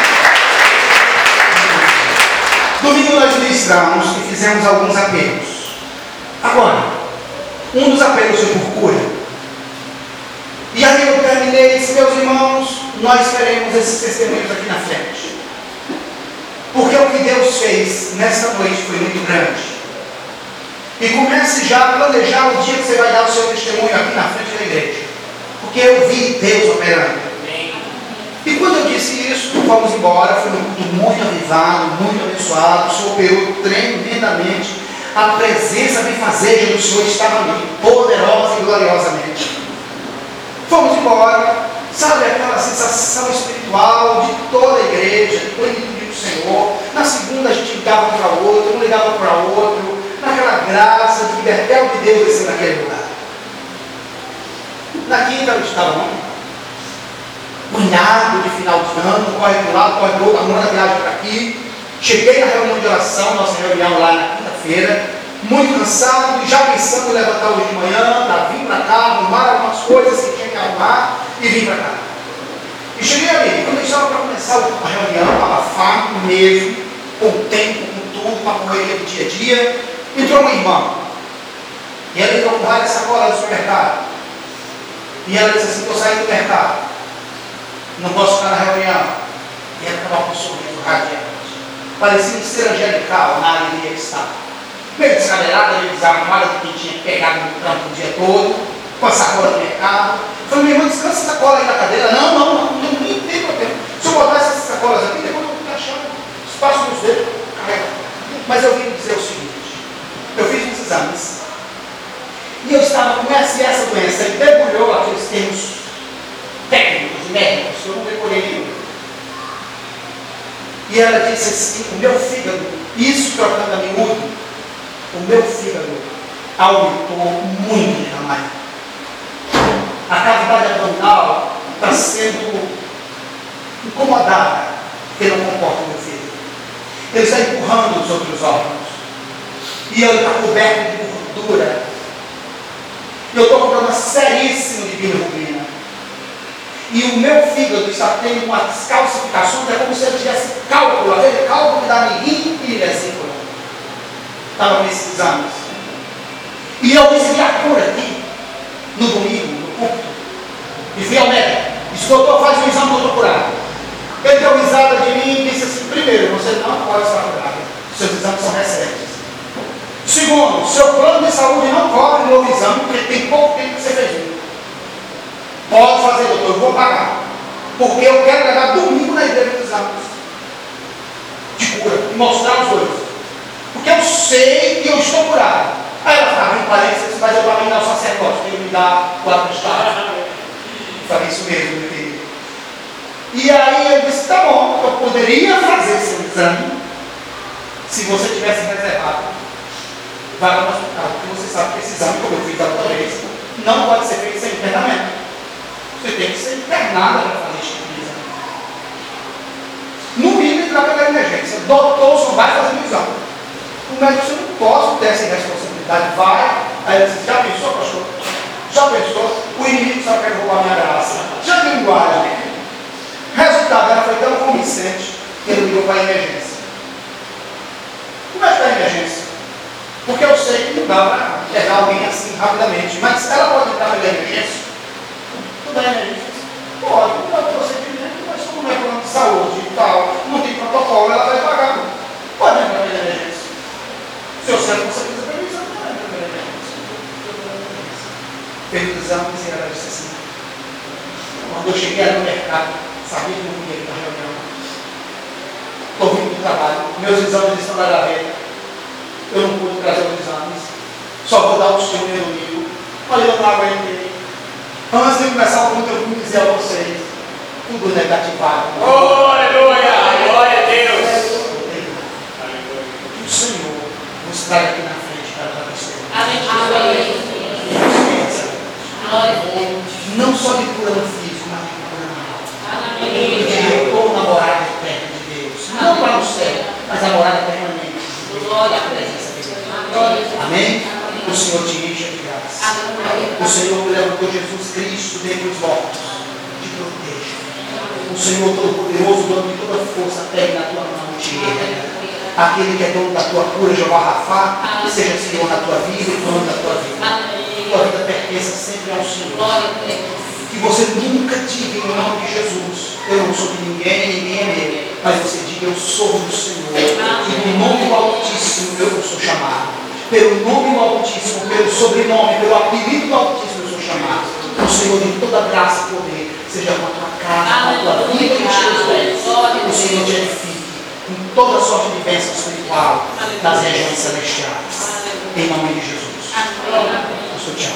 Domingo nós ministramos e fizemos alguns apelos. Agora, um dos apelos foi por cura. E aí eu terminei e disse, meus irmãos, nós teremos esses testemunhos aqui na frente. Porque o que Deus fez nesta noite foi muito grande. E comece já a planejar o dia que você vai dar o seu testemunho aqui na frente da igreja. Porque eu vi Deus operando. E quando eu disse isso, fomos embora, foi um culto muito avivado, muito abençoado, o Senhor operou tremendamente. A presença benfazeja do Senhor estava ali, poderosa e gloriosamente. Fomos embora, sabe aquela sensação espiritual de toda a igreja, de plenitude do Senhor. Na segunda a gente ligava um para o outro, um ligava para o outro, naquela graça de libertar de Deus descer naquele lugar. Na quinta eu estava lá, banhado de final de ano, corre para um lado, corre para o outro, arrumando a viagem para aqui. Cheguei na reunião de oração, nossa reunião lá na quinta-feira, muito cansado, já pensando em levantar hoje de manhã, para vir para cá, arrumar algumas coisas que tinha que arrumar e vim para cá. E cheguei ali, quando eu estava para começar a reunião, abafado mesmo, com o tempo, com tudo, com a correria do dia a dia, entrou uma irmã. E ela entrou com várias sacolas do supermercado. E ela disse assim, estou saindo do mercado, não posso ficar na reunião. E ela estava com um sorriso radiante. Parecia um ser angelical na alegria que estava. Meio descabeirada, meio desarmada, de quem tinha pegado no trampo o dia todo, com a sacola do mercado. Eu falei, minha irmã, descansa essa sacola aí na cadeira. Não, não, não, não, nem tem problema. Se eu botar essas sacolas aqui, depois eu vou encaixar espaço nos dedos, carrega. Mas eu vim dizer o seguinte, eu fiz uns exames, e eu estava com essa, essa doença, e debulhou aqueles termos técnicos, médicos, que eu não decorei nenhum. E ela disse assim, o meu fígado, isso trocando a miúdo, o meu fígado aumentou muito de tamanho. A cavidade abdominal está sendo incomodada pelo comportamento do meu fígado. Ele está empurrando os outros órgãos. E ele está coberto de gordura. E eu estou com um problema seríssimo de bilirrubina. E o meu fígado está tendo umas calcificações, é como se eu tivesse cálculo, aquele cálculo que dá mirim e vesícula. Estava nesses exames. E eu recebi a cura aqui, no domingo, no culto. E fui ao médico. Disse, doutor, faz um exame para eu estou curado. Ele deu risada de mim e disse assim, primeiro, você não pode estar curado. Seus exames são recentes. Segundo, seu plano de saúde não cobre o novo exame, porque tem pouco tempo que você fez isso. Pode fazer, doutor, eu vou pagar. Porque eu quero levar domingo na igreja dos exames de cura e mostrar os dois. Porque eu sei que eu estou curado. Aí ela ficava em parênteses, mas eu também não sacerdote, tenho que me dar o atestado. Falei isso mesmo, meu querido. E aí eu disse, tá bom, eu poderia fazer esse exame se você tivesse reservado. Vai para o hospital, porque você sabe que esse exame, como eu fiz da outra vez, não pode ser feito sem internamento. Você tem que ser internada para fazer esse tipo de doutor, você vai fazer o exame. O médico, você não pode ter essa responsabilidade. Vai, aí ele diz, já pensou, pastor? Já pensou? O inimigo só quer roubar minha graça. Já me linguagem. Resultado, ela foi tão convincente que ele ligou para a emergência. Como é que está a emergência? Porque eu sei que não dá para pegar alguém assim rapidamente. Mas ela pode entrar pela emergência? Tudo é emergência? Pode, não dá para procedimento, mas como não é plano de saúde e tal, não tem protocolo, ela vai pagar. Pode entrar pela emergência. Se você não consegue fazer pelo exame, não entra pela emergência. Pelo exame, ela disse assim. Quando eu cheguei no mercado, sabia que não podia ir para a reunião. Estou vindo do trabalho, meus exames estão na gaveta. Eu não pude trazer os exames. Só vou dar um testemunho no livro. Olha, eu não aguentei. Antes de começar o culto, eu vou dizer a vocês: tudo negativado. Oh, aleluia! Glória a Deus! Que o Senhor nos traga aqui na frente para dar testemunho. Amém. Não só de cura físico, mas de cura moral. Amém. Eu estou na morada eterna de Deus. Não para o céu, mas a morada permanente. Glória a Deus. Amém? O Senhor te enche de graça. O Senhor que levantou Jesus Cristo dentre os mortos, te proteja. O Senhor Todo-Poderoso, dono de toda força, pegue na tua mão e te erga. Aquele que é dono da tua cura, Jeová Rafá, seja Senhor na tua vida e dono da tua vida. Tua vida pertença sempre ao Senhor. Que você nunca diga em nome de Jesus: eu não sou de ninguém, ninguém é meu. Mas você diga: eu sou do Senhor. E no nome do Altíssimo eu sou chamado. Pelo nome do Altíssimo, pelo sobrenome, pelo apelido do Altíssimo eu sou chamado. O Senhor de toda graça e poder seja com a tua casa, com a tua vida e os teus bens. O Senhor te edifique em toda sorte de bênção espiritual das regiões celestiais. Em nome de Jesus. Pastor Tiago.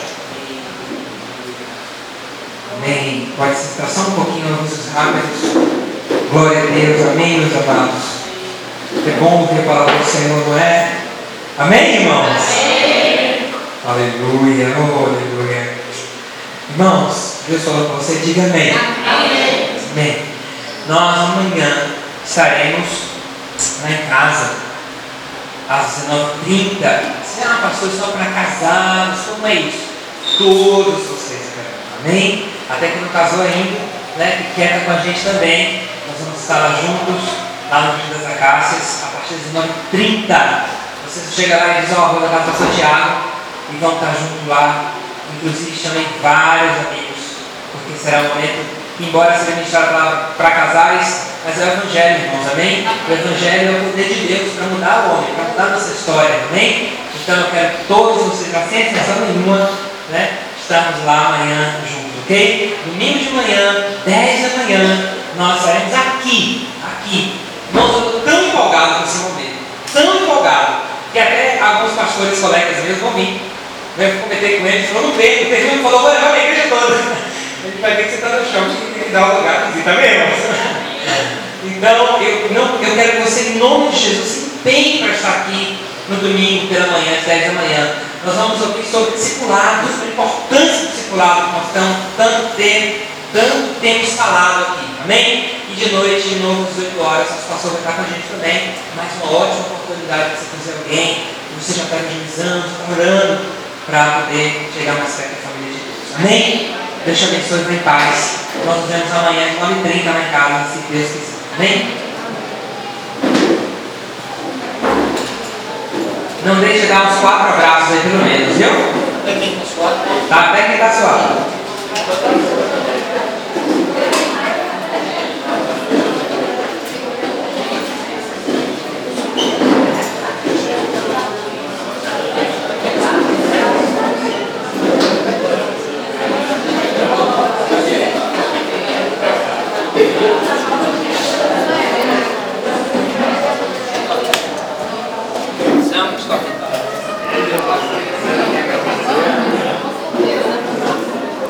Amém. Pode se sentar só um pouquinho, avisos rápidos. Glória a Deus. Amém, meus amados. É bom ouvir a palavra do Senhor, não é? Amém, irmãos? Amém. Aleluia, oh, aleluia. Irmãos, Deus falou com você, diga amém. Amém. Amém. Nós amanhã estaremos lá em casa às dezenove e trinta. Ah, pastor, só para casados, como é isso? Todos vocês, cara. Amém? Até que não casou ainda, né? Que quer estar com a gente também. Nós vamos estar lá juntos, lá no Jardim das Acácias, a partir das dezenove e trinta. Você chega lá e diz: ó, oh, vou levar o pastor Tiago, e vão estar juntos lá. Inclusive chamei vários amigos, porque será um momento que, embora seja ministrado para casais, mas é o Evangelho, irmãos, amém? O Evangelho é o poder de Deus para mudar o homem, para mudar a nossa história, amém? Então eu quero que todos vocês, sem exceção nenhuma, né, estarmos lá amanhã juntos, ok? Domingo de manhã, dez da manhã, nós estaremos aqui, aqui. Irmãos, eu estou tão empolgado com esse momento, tão empolgado, que até alguns pastores, colegas meus vão vir. Eu comentei com eles, falou: não veio, teve um que falou: vou levar a igreja toda. Ele vai ver que você está no chão, tem que dar um lugar para você, tá vendo? Então, eu, não, eu quero que você, em nome de Jesus, se empenhe para estar aqui no domingo pela manhã, às dez da manhã. Nós vamos ouvir sobre discipulado, sobre a importância do discipulado, que nós estamos tanto tempo, tanto temos falado aqui, amém? E de noite, de novo, às dezoito horas, o pastor vai estar com a gente também. Mais uma ótima oportunidade de você fazer alguém, que você já está evangelizando, orando, para poder chegar mais perto da família de Deus, amém? Deus te abençoe, vem em paz. Nós nos vemos amanhã às nove e trinta lá em casa, se Deus quiser, amém? Não deixe de dar uns quatro abraços aí pelo menos, viu? Tá, até quem está suave. Estamos,